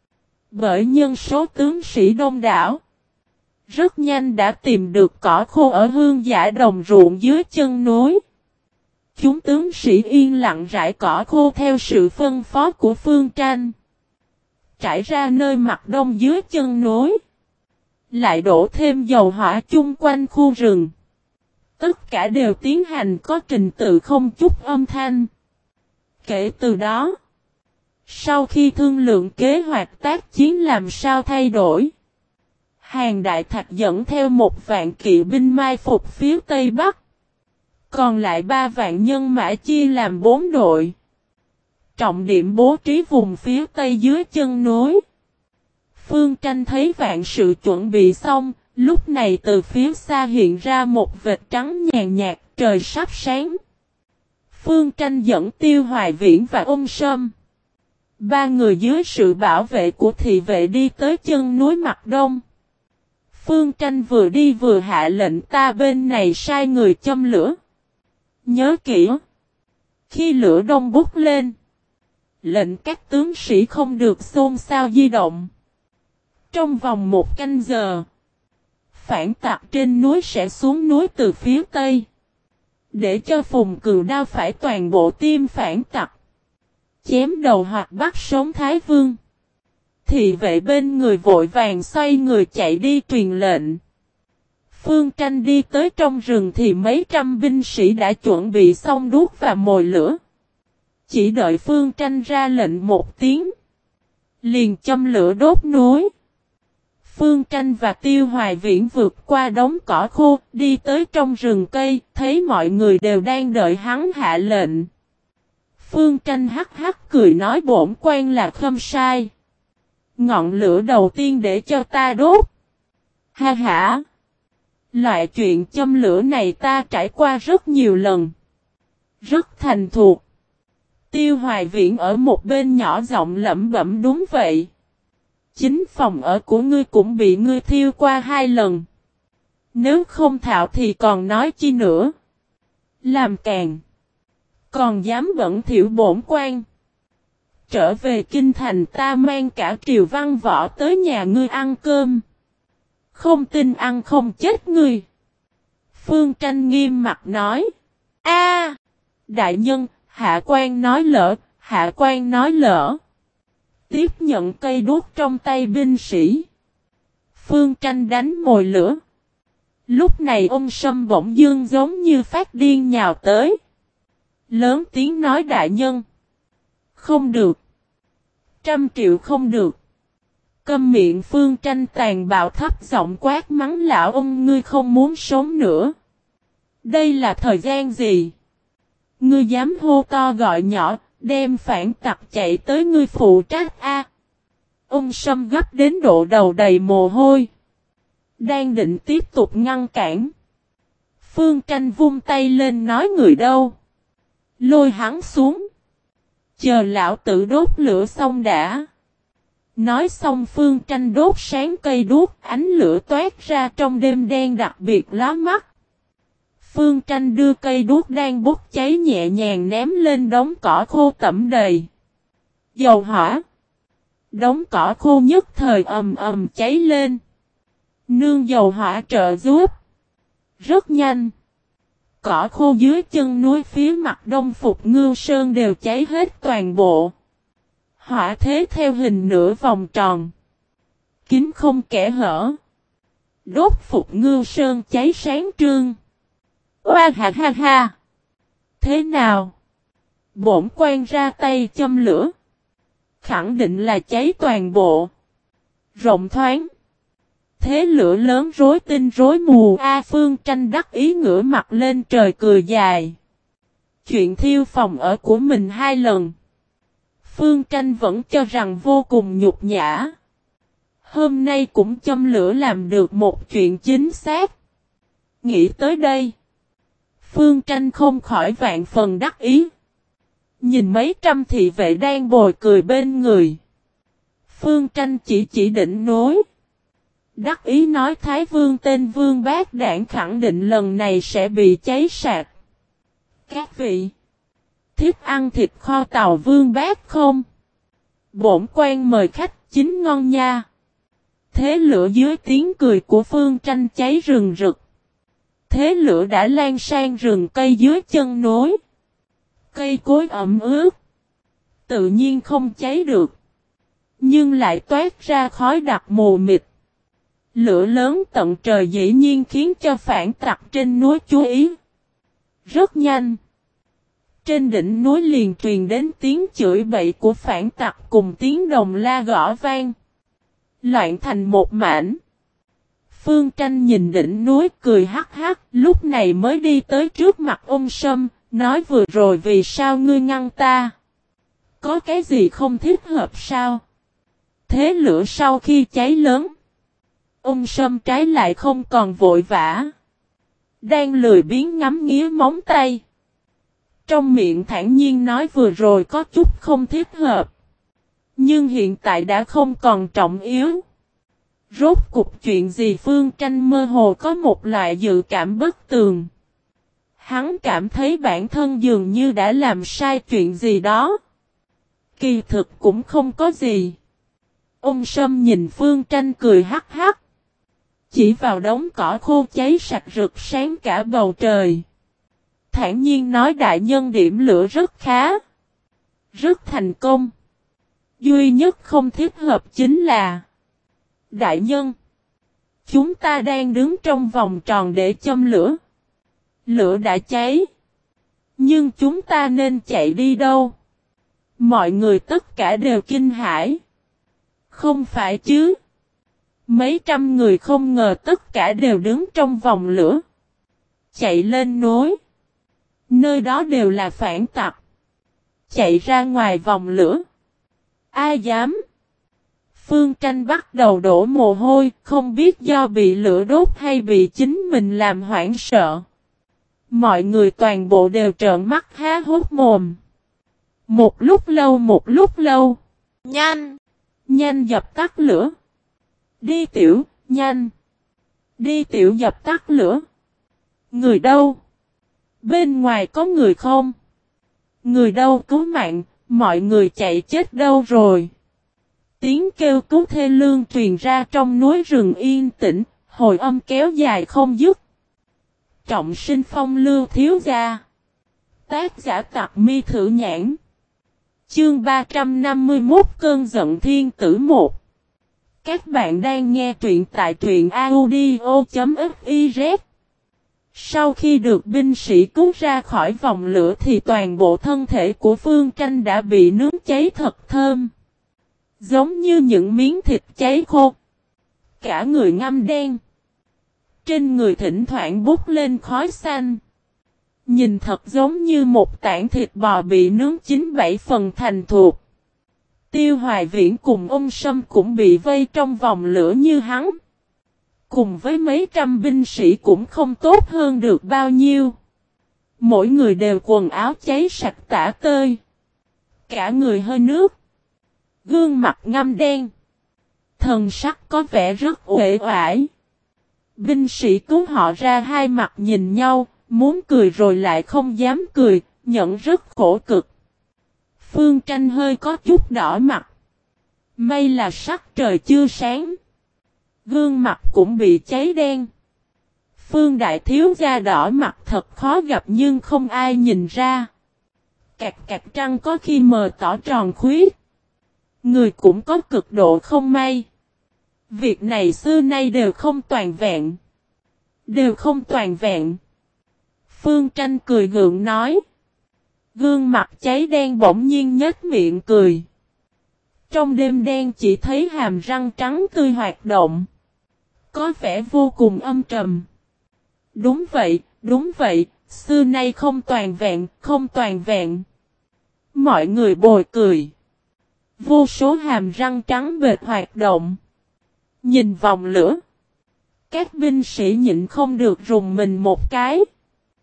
Speaker 1: Bởi nhân số tướng sĩ đông đảo, rất nhanh đã tìm được cỏ khô ở Hương Giả đồng ruộng dưới chân núi. Chúng tướng sĩ yên lặng rải cỏ khô theo sự phân phó của Phương Tranh, trải ra nơi mặt đông dưới chân núi. Lại đổ thêm dầu hỏa chung quanh khu rừng. Tất cả đều tiến hành có trình tự không chút âm thanh. Kể từ đó, sau khi thương lượng kế hoạch tác chiến làm sao thay đổi, Hàn Đại Thạch dẫn theo 1.000 kỵ binh mai phục phía Tây Bắc. Còn lại 3 vạn nhân mã chia làm 4 đội. Trọng điểm bố trí vùng phía Tây dưới chân núi. Phương Tranh thấy vạn sự chuẩn bị xong, lúc này từ phía xa hiện ra một vệt trắng nhàn nhạt, trời sắp sáng. Phương Tranh dẫn Tiêu Hoài Viễn và Ung Sâm. 3 người dưới sự bảo vệ của thị vệ đi tới chân núi mặt đông. Phương Tranh vừa đi vừa hạ lệnh ta bên này sai người châm lửa. Nhớ kỹ. Khi lửa đông bút lên, lệnh các tướng sĩ không được xôn xao di động. Trong vòng 1 canh giờ, phản tặc trên núi sẽ xuống núi từ phía Tây. Để cho Phùng Cừu Đao phải toàn bộ tiêm phản tặc. Chém đầu hoặc bắt sống Thái Vương. Thị vệ bên người vội vàng xoay người chạy đi truyền lệnh. Phương Tranh đi tới trong rừng thì mấy trăm binh sĩ đã chuẩn bị xong đuốc và mồi lửa. Chỉ đợi Phương Tranh ra lệnh một tiếng, liền châm lửa đốt núi. Phương Tranh và Tiêu Hoài Viễn vượt qua đống cỏ khô, đi tới trong rừng cây, thấy mọi người đều đang đợi hắn hạ lệnh. Phương Tranh hắc hắc cười nói bổn quan là Khâm Sai. Ngọn lửa đầu tiên để cho ta đốt. Ha ha! Loại chuyện châm lửa này ta trải qua rất nhiều lần. Rất thành thục. Tiêu Hoài Viễn ở một bên nhỏ giọng lẩm bẩm đúng vậy. Chính phòng ở của ngươi cũng bị ngươi thiêu qua 2 lần. Nếu không thạo thì còn nói chi nữa. Làm càng. Còn dám bẩn thỉu bổn quan. Trở về kinh thành ta mang cả triều văn võ tới nhà ngươi ăn cơm. Không tin ăn không chết ngươi. Phương Tranh nghiêm mặt nói. A, đại nhân, hạ quan nói lỡ, hạ quan nói lỡ. Tiếp nhận cây đuốc trong tay binh sĩ. Phương Tranh đánh mồi lửa. Lúc này ông Sâm bỗng dưng giống như phát điên nhào tới. Lớn tiếng nói đại nhân. Không được. 100 triệu không được. Câm miệng. Phương Tranh tàn bạo thấp giọng quát mắng lão ông ngươi không muốn sống nữa. Đây là thời gian gì? Ngươi dám hô to gọi nhỏ, đem phản tặc chạy tới ngươi phụ trách a. Ông Sâm gấp đến độ đầu đầy mồ hôi. Đang định tiếp tục ngăn cản. Phương Tranh vung tay lên nói người đâu. Lôi hắn xuống. Chờ lão tử đốt lửa xong đã. Nói xong Phương Tranh đốt sáng cây đuốc, ánh lửa toát ra trong đêm đen đặc biệt lóa mắt. Phương Tranh đưa cây đuốc đang bốc cháy nhẹ nhàng ném lên đống cỏ khô tẩm đầy dầu hỏa. Đống cỏ khô nhất thời ầm ầm cháy lên. Nương dầu hỏa trợ giúp. Rất nhanh. Cỏ khô dưới chân núi phía mặt đông Phục Ngưu Sơn đều cháy hết toàn bộ. Hỏa thế theo hình nửa vòng tròn. Kín không kẽ hở. Đốt Phục Ngưu Sơn cháy sáng trương. Oa ha ha ha. Thế nào? Bổn quan ra tay châm lửa. Khẳng định là cháy toàn bộ. Rộng thoáng. Thế lửa lớn rối tinh rối mù. Phương Tranh đắc ý ngửa mặt lên trời cười dài. Chuyện thiêu phòng ở của mình 2 lần. Phương Tranh vẫn cho rằng vô cùng nhục nhã. Hôm nay cũng châm lửa làm được một chuyện chính xác. Nghĩ tới đây. Phương Tranh không khỏi vạn phần đắc ý. Nhìn mấy trăm thị vệ đang bồi cười bên người. Phương Tranh chỉ định núi. Đắc ý nói Thái Vương tên Vương Bác Đảng khẳng định lần này sẽ bị cháy sạch. Các vị thích ăn thịt kho tàu Vương Bác không? Bổn quan mời khách chính ngon nha. Thế lửa dưới tiếng cười của Phương Tranh cháy rừng rực. Thế lửa đã lan sang rừng cây dưới chân núi. Cây cối ẩm ướt. Tự nhiên không cháy được. Nhưng lại toát ra khói đặc mù mịt. Lửa lớn tận trời dĩ nhiên khiến cho phản tặc trên núi chú ý. Rất nhanh. Trên đỉnh núi liền truyền đến tiếng chửi bậy của phản tặc cùng tiếng đồng la gõ vang. Loạn thành một mảnh. Phương Tranh nhìn đỉnh núi cười hắc hắc, lúc này mới đi tới trước mặt ông Sâm, nói vừa rồi vì sao ngươi ngăn ta? Có cái gì không thích hợp sao? Thế lửa sau khi cháy lớn. Ông Sâm trái lại không còn vội vã. Đang lười biếng ngắm nghía móng tay. Trong miệng thản nhiên nói vừa rồi có chút không thích hợp. Nhưng hiện tại đã không còn trọng yếu. Rốt cục chuyện gì Phương Tranh mơ hồ có một loại dự cảm bất tường. Hắn cảm thấy bản thân dường như đã làm sai chuyện gì đó. Kỳ thực cũng không có gì. Ông Sâm nhìn Phương Tranh cười hắc hắc. Chỉ vào đống cỏ khô cháy sạch rực sáng cả bầu trời. Thản nhiên nói đại nhân điểm lửa rất khá. Rất thành công. Duy nhất không thích hợp chính là đại nhân. Chúng ta đang đứng trong vòng tròn để châm lửa. Lửa đã cháy. Nhưng chúng ta nên chạy đi đâu? Mọi người tất cả đều kinh hãi. Không phải chứ. Mấy trăm người không ngờ tất cả đều đứng trong vòng lửa. Chạy lên núi. Nơi đó đều là phản tặc. Chạy ra ngoài vòng lửa. Ai dám? Phương Tranh bắt đầu đổ mồ hôi, không biết do bị lửa đốt hay bị chính mình làm hoảng sợ. Mọi người toàn bộ đều trợn mắt há hốt mồm. Một lúc lâu. Nhanh! Nhanh dập tắt lửa. Đi tiểu, nhanh! Đi tiểu dập tắt lửa. Người đâu? Bên ngoài có người không? Người đâu cứu mạng, mọi người chạy chết đâu rồi? Tiếng kêu cứu thê lương truyền ra trong núi rừng yên tĩnh, hồi âm kéo dài không dứt. Trọng sinh phong lưu thiếu gia. Tác giả Tặc Mi Thử Nhãn. Chương 351 Cơn giận thiên tử 1. Các bạn đang nghe truyện tại truyện audio.fiz. Sau khi được binh sĩ cứu ra khỏi vòng lửa thì toàn bộ thân thể của Phương Tranh đã bị nướng cháy thật thơm. Giống như những miếng thịt cháy khô. Cả người ngâm đen. Trên người thỉnh thoảng bút lên khói xanh. Nhìn thật giống như một tảng thịt bò bị nướng chín 7 phần thành thuộc. Tiêu Hoài Viễn cùng ông Sâm cũng bị vây trong vòng lửa như hắn. Cùng với mấy trăm binh sĩ cũng không tốt hơn được bao nhiêu. Mỗi người đều quần áo cháy sạch tả tơi. Cả người hơi nước. Gương mặt ngăm đen. Thần sắc có vẻ rất uể oải. Binh sĩ cứu họ ra hai mặt nhìn nhau, muốn cười rồi lại không dám cười, nhận rất khổ cực. Phương Tranh hơi có chút đỏ mặt. May là sắc trời chưa sáng. Gương mặt cũng bị cháy đen. Phương đại thiếu gia đỏ mặt thật khó gặp nhưng không ai nhìn ra. Cạc cạc trăng có khi mờ tỏ tròn khuyết. Người cũng có cực độ không may. Việc này xưa nay đều không toàn vẹn. Đều không toàn vẹn. Phương Tranh cười gượng nói. Gương mặt cháy đen bỗng nhiên nhếch miệng cười. Trong đêm đen chỉ thấy hàm răng trắng tươi hoạt động. Có vẻ vô cùng âm trầm. Đúng vậy, xưa nay không toàn vẹn, không toàn vẹn. Mọi người bồi cười. Vô số hàm răng trắng bệt hoạt động. Nhìn vòng lửa. Các binh sĩ nhịn không được rùng mình một cái.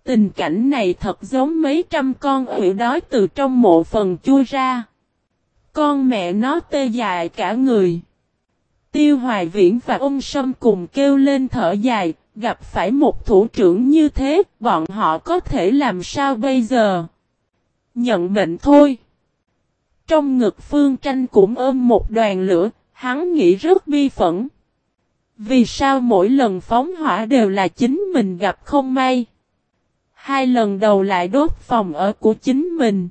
Speaker 1: Tình cảnh này thật giống mấy trăm con ủi đói từ trong mộ phần chui ra. Con mẹ nó tê dại cả người. Tiêu Hoài Viễn và Ung Sâm cùng kêu lên thở dài, gặp phải một thủ trưởng như thế, bọn họ có thể làm sao bây giờ? Nhận mệnh thôi. Trong ngực Phương Tranh cũng ôm một đoàn lửa, hắn nghĩ rất bi phẫn. Vì sao mỗi lần phóng hỏa đều là chính mình gặp không may? 2 lần đầu lại đốt phòng ở của chính mình.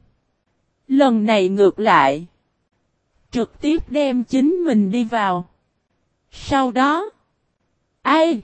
Speaker 1: Lần này ngược lại. Trực tiếp đem chính mình đi vào. Sau đó. Ai?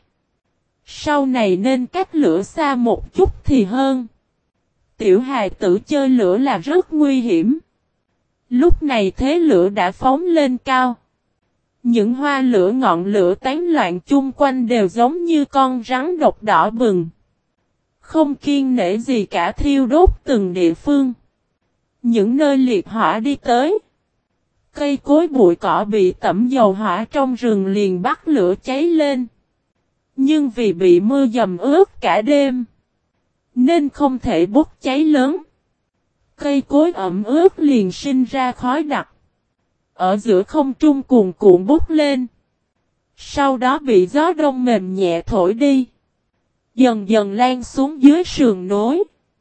Speaker 1: Sau này nên cách lửa xa một chút thì hơn. Tiểu hài tử chơi lửa là rất nguy hiểm. Lúc này thế lửa đã phóng lên cao. Những hoa lửa ngọn lửa tán loạn chung quanh đều giống như con rắn độc đỏ bừng. Không kiêng nể gì cả thiêu đốt từng địa phương. Những nơi liệt hỏa đi tới. Cây cối bụi cỏ bị tẩm dầu hỏa trong rừng liền bắt lửa cháy lên. Nhưng vì bị mưa dầm ướt cả đêm. Nên không thể bốc cháy lớn. Cây cối ẩm ướt liền sinh ra khói đặc. Ở giữa không trung cuồn cuộn bốc lên. Sau đó bị gió đông mềm nhẹ thổi đi. Dần dần lan xuống dưới sườn núi.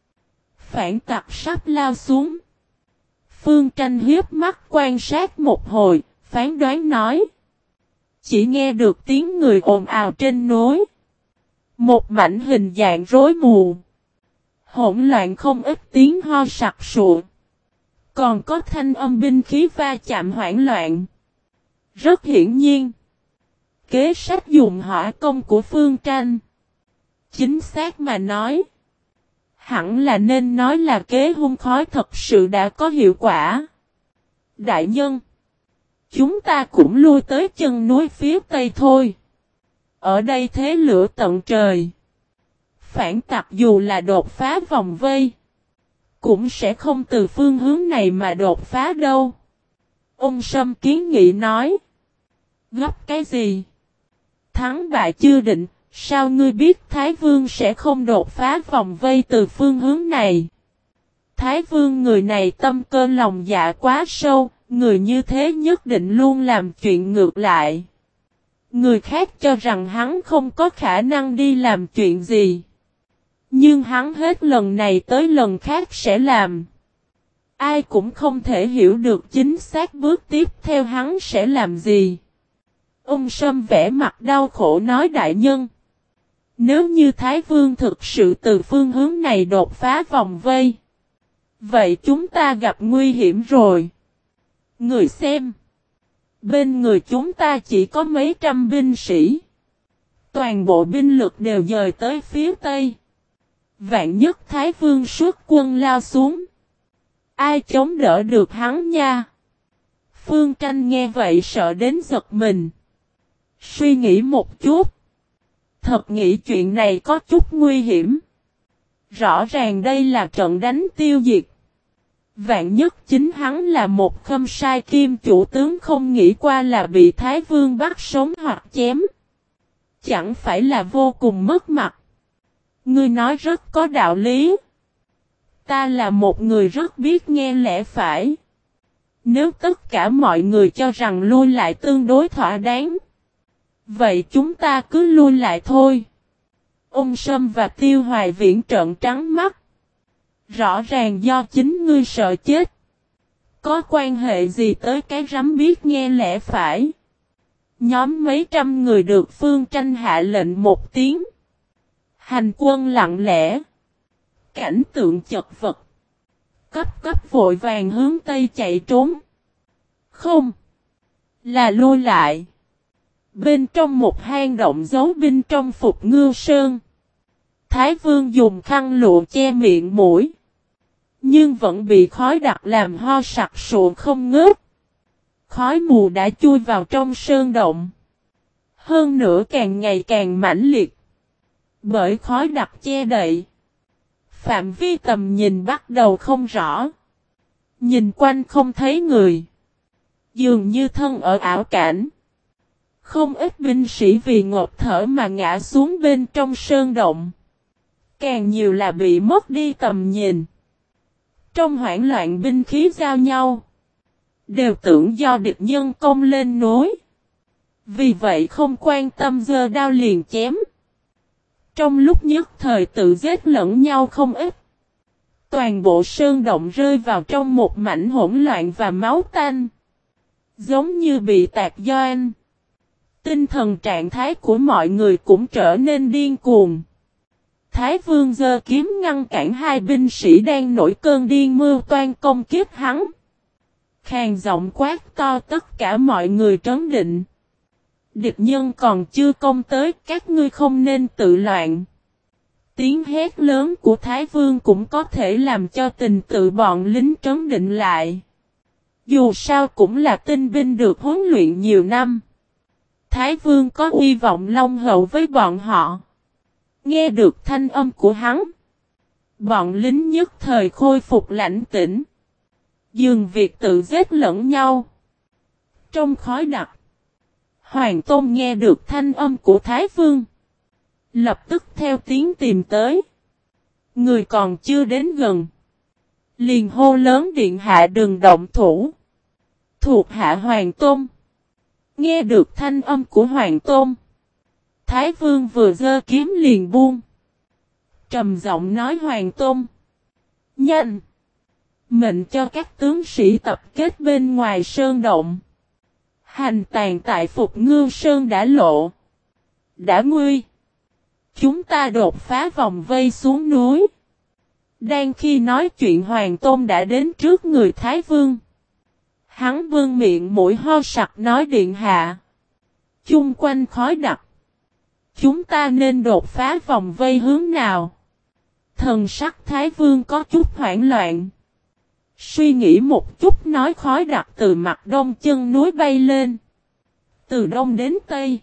Speaker 1: Phản tặc sắp lao xuống. Phương Tranh hiếp mắt quan sát một hồi, phán đoán nói. Chỉ nghe được tiếng người ồn ào trên núi. Một mảnh hình dạng rối mù. Hỗn loạn không ít tiếng ho sặc sụa. Còn có thanh âm binh khí va chạm hoảng loạn. Rất hiển nhiên. Kế sách dùng hỏa công của Phương Tranh. Chính xác mà nói. Hẳn là nên nói là kế hun khói thật sự đã có hiệu quả. Đại nhân. Chúng ta cũng lui tới chân núi phía tây thôi. Ở đây thế lửa tận trời. Phản tặc dù là đột phá vòng vây. Cũng sẽ không từ phương hướng này mà đột phá đâu. Ung Sâm kiến nghị nói. Gấp cái gì? Thắng bại chưa định. Sao ngươi biết Thái Vương sẽ không đột phá vòng vây từ phương hướng này? Thái Vương người này tâm cơ lòng dạ quá sâu, người như thế nhất định luôn làm chuyện ngược lại. Người khác cho rằng hắn không có khả năng đi làm chuyện gì. Nhưng hắn hết lần này tới lần khác sẽ làm. Ai cũng không thể hiểu được chính xác bước tiếp theo hắn sẽ làm gì. Ung Sâm vẽ mặt đau khổ nói đại nhân. Nếu như Thái Vương thực sự từ phương hướng này đột phá vòng vây. Vậy chúng ta gặp nguy hiểm rồi. Người xem. Bên người chúng ta chỉ có mấy trăm binh sĩ. Toàn bộ binh lực đều dời tới phía Tây. Vạn nhất Thái Vương xuất quân lao xuống. Ai chống đỡ được hắn nha. Phương Tranh nghe vậy sợ đến giật mình. Suy nghĩ một chút. Thật nghĩ chuyện này có chút nguy hiểm. Rõ ràng đây là trận đánh tiêu diệt. Vạn nhất chính hắn là một khâm sai kim chủ tướng không nghĩ qua là bị Thái Vương bắt sống hoặc chém. Chẳng phải là vô cùng mất mặt. Ngươi nói rất có đạo lý. Ta là một người rất biết nghe lẽ phải. Nếu tất cả mọi người cho rằng lui lại tương đối thỏa đáng. Vậy chúng ta cứ lui lại thôi. Ung Sâm và Tiêu Hoài Viễn trợn trắng mắt. Rõ ràng do chính ngươi sợ chết. Có quan hệ gì tới cái rắm biết nghe lẽ phải. Nhóm mấy trăm người được Phương Tranh hạ lệnh một tiếng. Hành quân lặng lẽ. Cảnh tượng chật vật. Cấp vội vàng hướng Tây chạy trốn. Không. Là lui lại. Bên trong một hang động giấu binh trong Phục Ngưu Sơn. Thái Vương dùng khăn lụa che miệng mũi. Nhưng vẫn bị khói đặc làm ho sặc sụa không ngớt. Khói mù đã chui vào trong sơn động. Hơn nữa càng ngày càng mãnh liệt. Bởi khói đặc che đậy. Phạm vi tầm nhìn bắt đầu không rõ. Nhìn quanh không thấy người. Dường như thân ở ảo cảnh. Không ít binh sĩ vì ngộp thở mà ngã xuống bên trong sơn động. càng nhiều là bị mất đi tầm nhìn. Trong hoảng loạn binh khí giao nhau, đều tưởng do địch nhân công lên núi. Vì vậy không quan tâm giơ đao liền chém. Trong lúc nhất thời tự giết lẫn nhau không ít. Toàn bộ sơn động rơi vào trong một mảnh hỗn loạn và máu tanh. Giống như bị tạc doan. Tinh thần trạng thái của mọi người cũng trở nên điên cuồng. Thái Vương giơ kiếm ngăn cản hai binh sĩ đang nổi cơn điên mưu toan công kích hắn. Khàn giọng quát to tất cả mọi người trấn định. Địch nhân còn chưa công tới, các ngươi không nên tự loạn. Tiếng hét lớn của Thái Vương cũng có thể làm cho tình tự bọn lính trấn định lại. Dù sao cũng là tinh binh được huấn luyện nhiều năm. Thái Vương có uy vọng long hậu với bọn họ. Nghe được thanh âm của hắn, bọn lính nhất thời khôi phục lãnh tĩnh. Dừng việc tự giết lẫn nhau. Trong khói đặc, Hoàng Tôn nghe được thanh âm của Thái Vương. Lập tức theo tiếng tìm tới. Người còn chưa đến gần. Liền hô lớn điện hạ đừng động thủ. Thuộc hạ Hoàng Tôn. Nghe được thanh âm của Hoàng Tôn. Thái Vương vừa giơ kiếm liền buông. Trầm giọng nói Hoàng Tôn. Nhanh. Mệnh cho các tướng sĩ tập kết bên ngoài sơn động. Hành tàn tại Phục Ngưu Sơn đã lộ. Đã nguy. Chúng ta đột phá vòng vây xuống núi. Đang khi nói chuyện Hoàng Tôn đã đến trước người Thái Vương. Hắn vương miệng mũi ho sặc nói điện hạ. Chung quanh khói đặc. Chúng ta nên đột phá vòng vây hướng nào? Thần sắc Thái Vương có chút hoảng loạn. Suy nghĩ một chút nói khói đặc từ mặt đông chân núi bay lên. Từ đông đến tây.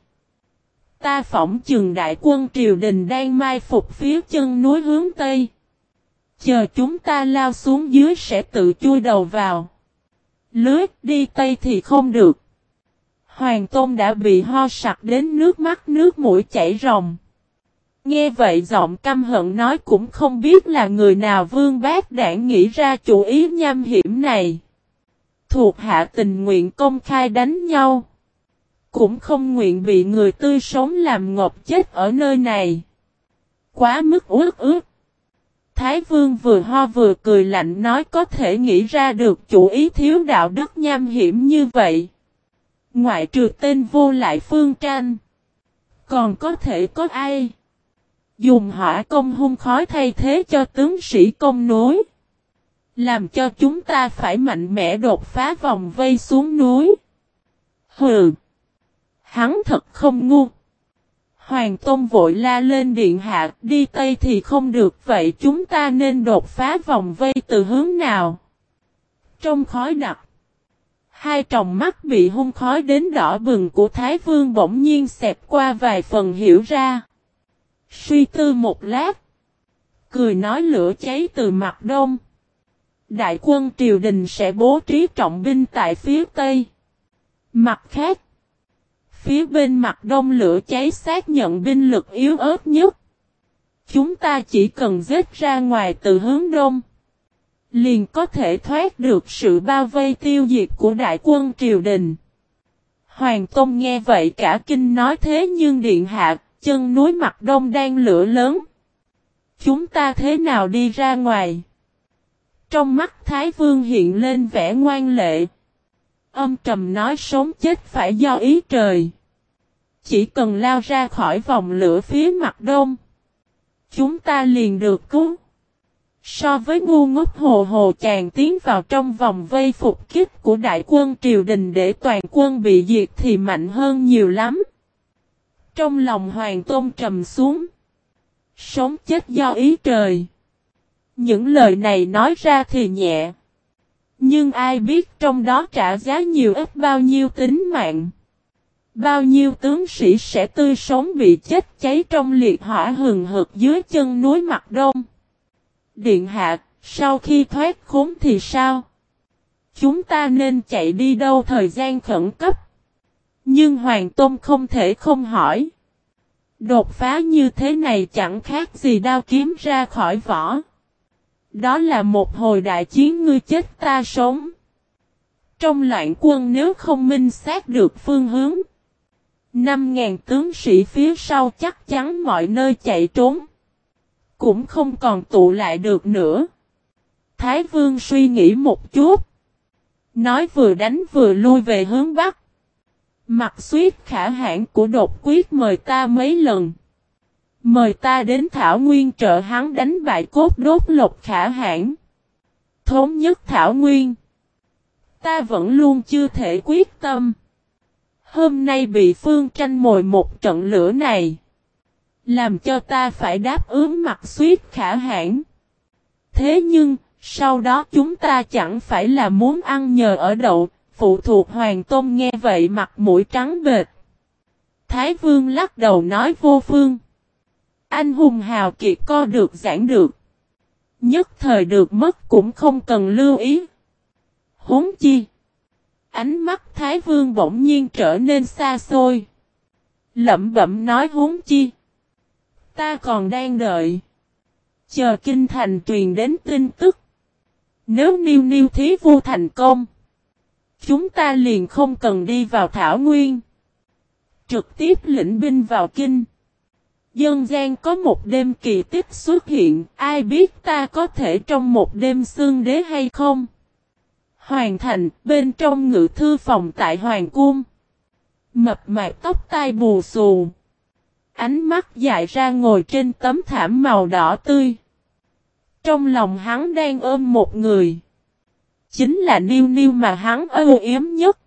Speaker 1: Ta phỏng chừng đại quân triều đình đang mai phục phía chân núi hướng tây. Chờ chúng ta lao xuống dưới sẽ tự chui đầu vào. Lưới đi tây thì không được. Hoàng Tôn đã bị ho sặc đến nước mắt nước mũi chảy ròng. Nghe vậy giọng căm hận nói cũng không biết là người nào Vương Bác Đảng nghĩ ra chủ ý nham hiểm này. Thuộc hạ tình nguyện công khai đánh nhau. Cũng không nguyện bị người tươi sống làm ngộp chết ở nơi này. Quá mức uất ức. Thái Vương vừa ho vừa cười lạnh nói có thể nghĩ ra được chủ ý thiếu đạo đức nham hiểm như vậy. Ngoại trừ tên vô lại Phương Tranh. Còn có thể có ai? Dùng hỏa công hung khói thay thế cho tướng sĩ công núi. Làm cho chúng ta phải mạnh mẽ đột phá vòng vây xuống núi. Hừ. Hắn thật không ngu. Hoàng Tôn vội la lên điện hạ đi tây thì không được vậy chúng ta nên đột phá vòng vây từ hướng nào? Trong khói đặc. Hai tròng mắt bị hung khói đến đỏ bừng của Thái Vương bỗng nhiên xẹt qua vài phần hiểu ra. Suy tư một lát. Cười nói lửa cháy từ mặt đông. Đại quân triều đình sẽ bố trí trọng binh tại phía tây. Mặt khác. Phía bên mặt đông lửa cháy xác nhận binh lực yếu ớt nhất. Chúng ta chỉ cần giết ra ngoài từ hướng đông. Liền có thể thoát được sự bao vây tiêu diệt của đại quân triều đình. Hoàng Tôn nghe vậy cả kinh nói thế nhưng điện hạ, chân núi mặt đông đang lửa lớn. Chúng ta thế nào đi ra ngoài? Trong mắt Thái Vương hiện lên vẻ ngoan lệ. Âm trầm nói sống chết phải do ý trời. Chỉ cần lao ra khỏi vòng lửa phía mặt đông. Chúng ta liền được cứu. So với ngu ngốc hồ hồ chàng tiến vào trong vòng vây phục kích của đại quân triều đình để toàn quân bị diệt thì mạnh hơn nhiều lắm. Trong lòng Hoàng Tôn trầm xuống. Sống chết do ý trời. Những lời này nói ra thì nhẹ. Nhưng ai biết trong đó trả giá nhiều ít bao nhiêu tính mạng. Bao nhiêu tướng sĩ sẽ tươi sống bị chết cháy trong liệt hỏa hừng hực dưới chân núi mặt đông. Điện hạ, sau khi thoát khốn thì sao? Chúng ta nên chạy đi đâu thời gian khẩn cấp? Nhưng Hoàng Tôn không thể không hỏi. Đột phá như thế này chẳng khác gì đao kiếm ra khỏi vỏ. Đó là một hồi đại chiến ngươi chết ta sống. Trong loạn quân nếu không minh xác được phương hướng, 5.000 tướng sĩ phía sau chắc chắn mọi nơi chạy trốn, cũng không còn tụ lại được nữa. Thái Vương suy nghĩ một chút, nói vừa đánh vừa lui về hướng Bắc. Mặt Xuyết Khả Hãn của Đột Quyết mời ta mấy lần. Mời ta đến Thảo Nguyên trợ hắn đánh bại Cốt Đốt Lộc Khả Hãn, thống nhất Thảo Nguyên. Ta vẫn luôn chưa thể quyết tâm. Hôm nay bị Phương Tranh mồi một trận lửa này, làm cho ta phải đáp ứng Mặt Xuyết Khả Hãn. Thế nhưng, sau đó chúng ta chẳng phải là muốn ăn nhờ ở đậu. Phụ thuộc Hoàng Tôn nghe vậy mặt mũi trắng bệch. Thái Vương lắc đầu nói vô phương. Anh hùng hào kiệt co được giảng được. Nhất thời được mất cũng không cần lưu ý. Huống chi. Ánh mắt Thái Vương bỗng nhiên trở nên xa xôi. Lẩm bẩm nói huống chi. Ta còn đang đợi. Chờ kinh thành truyền đến tin tức. Nếu Niêu Niêu thí vu thành công, chúng ta liền không cần đi vào Thảo Nguyên. Trực tiếp lĩnh binh vào kinh. Dân gian có một đêm kỳ tích xuất hiện. Ai biết ta có thể trong một đêm xương đế hay không? Hoàng thành, bên trong ngự thư phòng tại Hoàng cung. Mập mạp tóc tai bù xù. Ánh mắt dại ra ngồi trên tấm thảm màu đỏ tươi. Trong lòng hắn đang ôm một người. Chính là Niêu Niêu mà hắn âu yếm nhất.